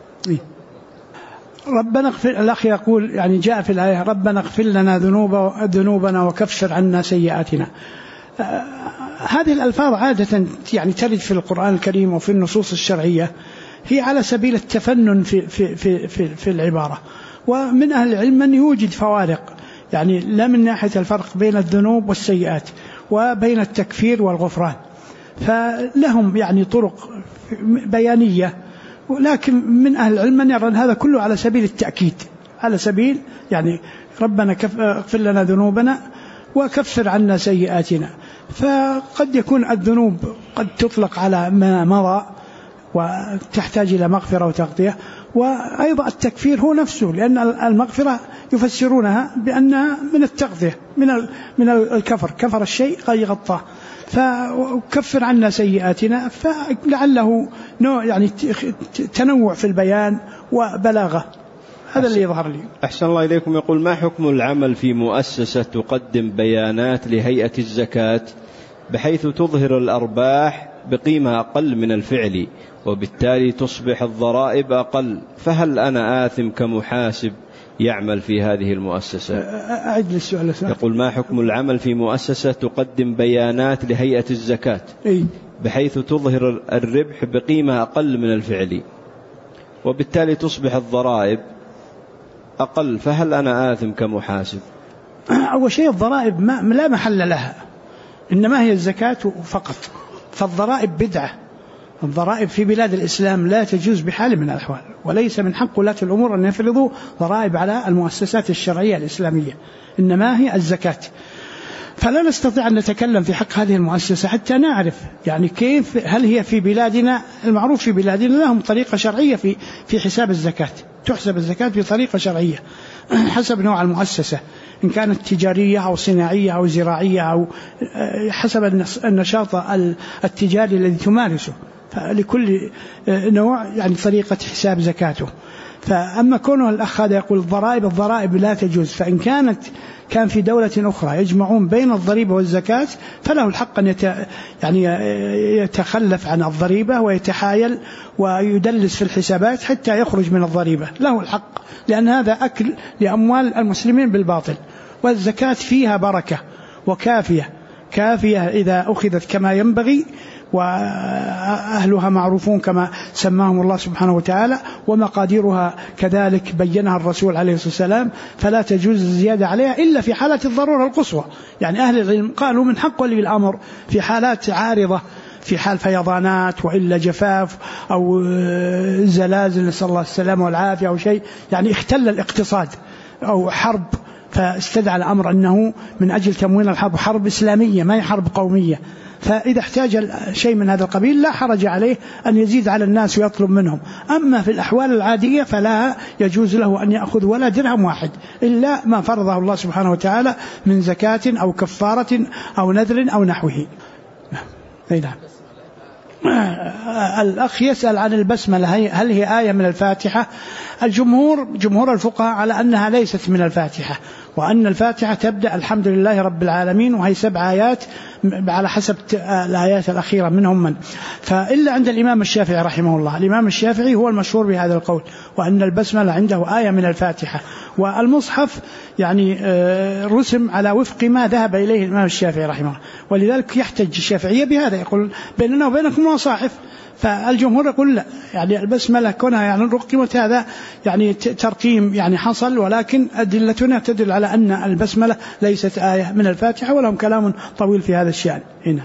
ربنا اغفر، الأخ يقول يعني جاء في الآية: ربنا اغفر لنا ذنوبنا وكفر عنا سيئاتنا. هذه الألفاظ عادة يعني ترد في القرآن الكريم وفي النصوص الشرعية، هي على سبيل التفنن في العبارة. ومن أهل العلم من يوجد فوارق، يعني لا من ناحية الفرق بين الذنوب والسيئات وبين التكفير والغفران، فلهم يعني طرق بيانية. ولكن من أهل العلم من يرى هذا كله على سبيل التأكيد، على سبيل يعني ربنا اغفر لنا ذنوبنا وكفر عنا سيئاتنا. فقد يكون الذنوب قد تطلق على ما مضى وتحتاج إلى مغفرة وتغطية، وأيضا التكفير هو نفسه، لأن المغفرة يفسرونها بأنها من التغطية، من الكفر، كفر الشيء قد يغطاه، فكفر عنا سيئاتنا، فلعله نوع يعني تنوع في البيان وبلاغة. هذا اللي يظهر لي. أحسن الله إليكم. يقول: ما حكم العمل في مؤسسة تقدم بيانات لهيئة الزكاة بحيث تظهر الأرباح بقيمة أقل من الفعل، وبالتالي تصبح الضرائب أقل، فهل أنا آثم كمحاسب يعمل في هذه المؤسسة؟ أعد للسؤال. يقول: ما حكم العمل في مؤسسة تقدم بيانات لهيئة الزكاة بحيث تظهر الربح بقيمة أقل من الفعل، وبالتالي تصبح الضرائب أقل، فهل أنا آثم كمحاسب؟ أول شيء الضرائب لا محل لها، إنما هي الزكاة فقط. فالضرائب بدعة. الضرائب في بلاد الإسلام لا تجوز بحال من الأحوال، وليس من حق ولاة الأمور أن يفرضوا ضرائب على المؤسسات الشرعية الإسلامية، إنما هي الزكاة. فلا نستطيع أن نتكلم في حق هذه المؤسسة حتى نعرف يعني كيف، هل هي في بلادنا، المعروف في بلادنا لهم طريقة شرعية في حساب الزكاة، تحسب الزكاة بطريقة شرعية حسب نوع المؤسسة، إن كانت تجارية أو صناعية أو زراعية أو حسب النشاط التجاري الذي تمارسه، فلكل نوع يعني طريقة حساب زكاته. فأما كونه الأخ هذا يقول الضرائب لا تجوز، فإن كان في دولة أخرى يجمعون بين الضريبة والزكاة فله الحق أن يعني يتخلف عن الضريبة ويتحايل ويدلس في الحسابات حتى يخرج من الضريبة، له الحق، لأن هذا أكل لأموال المسلمين بالباطل. والزكاة فيها بركة وكافية إذا أخذت كما ينبغي، وأهلها معروفون كما سماهم الله سبحانه وتعالى، ومقاديرها كذلك بينها الرسول عليه الصلاة والسلام، فلا تجوز الزيادة عليها إلا في حالة الضرورة القصوى. يعني أهل العلم قالوا من حق ولي الأمر في حالات عارضة، في حال فيضانات وإلا جفاف أو زلازل نسأل الله السلامة والعافية أو شيء يعني اختل الاقتصاد أو حرب، فاستدعى الأمر أنه من أجل تمويل الحرب حرب إسلامية ما هي حرب قومية، فإذا احتاج شيء من هذا القبيل لا حرج عليه أن يزيد على الناس ويطلب منهم. أما في الأحوال العادية فلا يجوز له أن يأخذ ولا درهم واحد إلا ما فرضه الله سبحانه وتعالى من زكاة أو كفارة أو نذر أو نحوه. نعم. الأخ يسأل عن البسملة هل هي آية من الفاتحة؟ جمهور الفقهاء على أنها ليست من الفاتحة، وأن الفاتحة تبدأ الحمد لله رب العالمين، وهي 7 آيات على حسب الآيات الأخيرة منهم من. فإلا عند الإمام الشافعي رحمه الله، الإمام الشافعي هو المشهور بهذا القول، وأن البسملة عنده آية من الفاتحة، والمصحف يعني رسم على وفق ما ذهب إليه الإمام الشافعي رحمه الله، ولذلك يحتج الشافعية بهذا، يقول بيننا وبينكم مصاحف. فالجمهور يقول لا، يعني البسملة كونها يعني رقمت هذا يعني ترقيم يعني حصل، ولكن أدلتنا تدل على أن البسملة ليست آية من الفاتحة، ولهم كلام طويل في هذا الشأن هنا.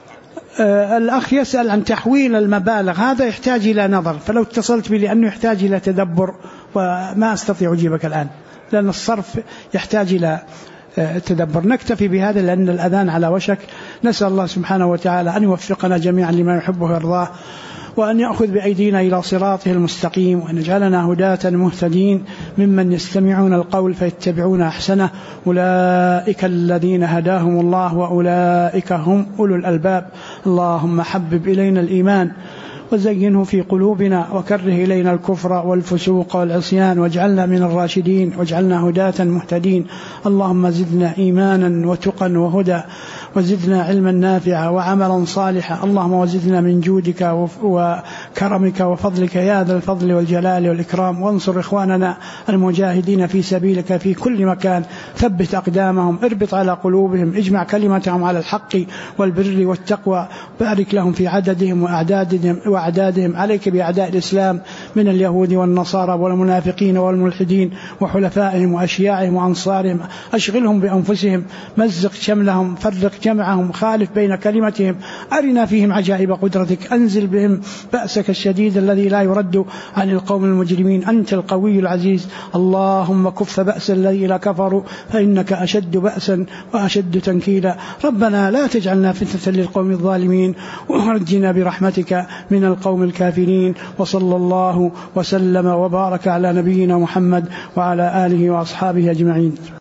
الأخ يسأل عن تحويل المبالغ، هذا يحتاج إلى نظر، فلو اتصلت بي لأنه يحتاج إلى تدبر وما أستطيع أجيبك الآن، لأن الصرف يحتاج إلى تدبر. نكتفي بهذا لأن الأذان على وشك. نسأل الله سبحانه وتعالى أن يوفقنا جميعا لما يحبه ويرضاه، وأن يأخذ بأيدينا إلى صراطه المستقيم، وأن يجعلنا هداة مهتدين ممن يستمعون القول فيتبعون أحسنه. أولئك الذين هداهم الله وأولئك هم أولو الألباب. اللهم حبب إلينا الإيمان وزينه في قلوبنا، وكره إلينا الكفر والفسوق والعصيان، واجعلنا من الراشدين، واجعلنا هداة مهتدين. اللهم زدنا إيمانا وتقا وهدى، وزدنا علما نافعا وعملا صالحا. اللهم وزدنا من جودك وكرمك وفضلك يا ذا الفضل والجلال والإكرام. وانصر إخواننا المجاهدين في سبيلك في كل مكان، ثبت أقدامهم، اربط على قلوبهم، اجمع كلمتهم على الحق والبر والتقوى. بارك لهم في عددهم وأعدادهم. عليك بأعداء الإسلام من اليهود والنصارى والمنافقين والملحدين وحلفائهم وأشياعهم وأنصارهم. أشغلهم بأنفسهم، مزق شملهم، فرق جمعهم، خالف بين كلمتهم. أرنا فيهم عجائب قدرتك، أنزل بهم بأسك الشديد الذي لا يرد عن القوم المجرمين. أنت القوي العزيز. اللهم كف بأس الذين كفروا فإنك أشد بأسا وأشد تنكيلا. ربنا لا تجعلنا فتنة للقوم الظالمين، ونجنا برحمتك من القوم الكافرين. وصلى الله وسلم وبارك على نبينا محمد وعلى آله وأصحابه أجمعين.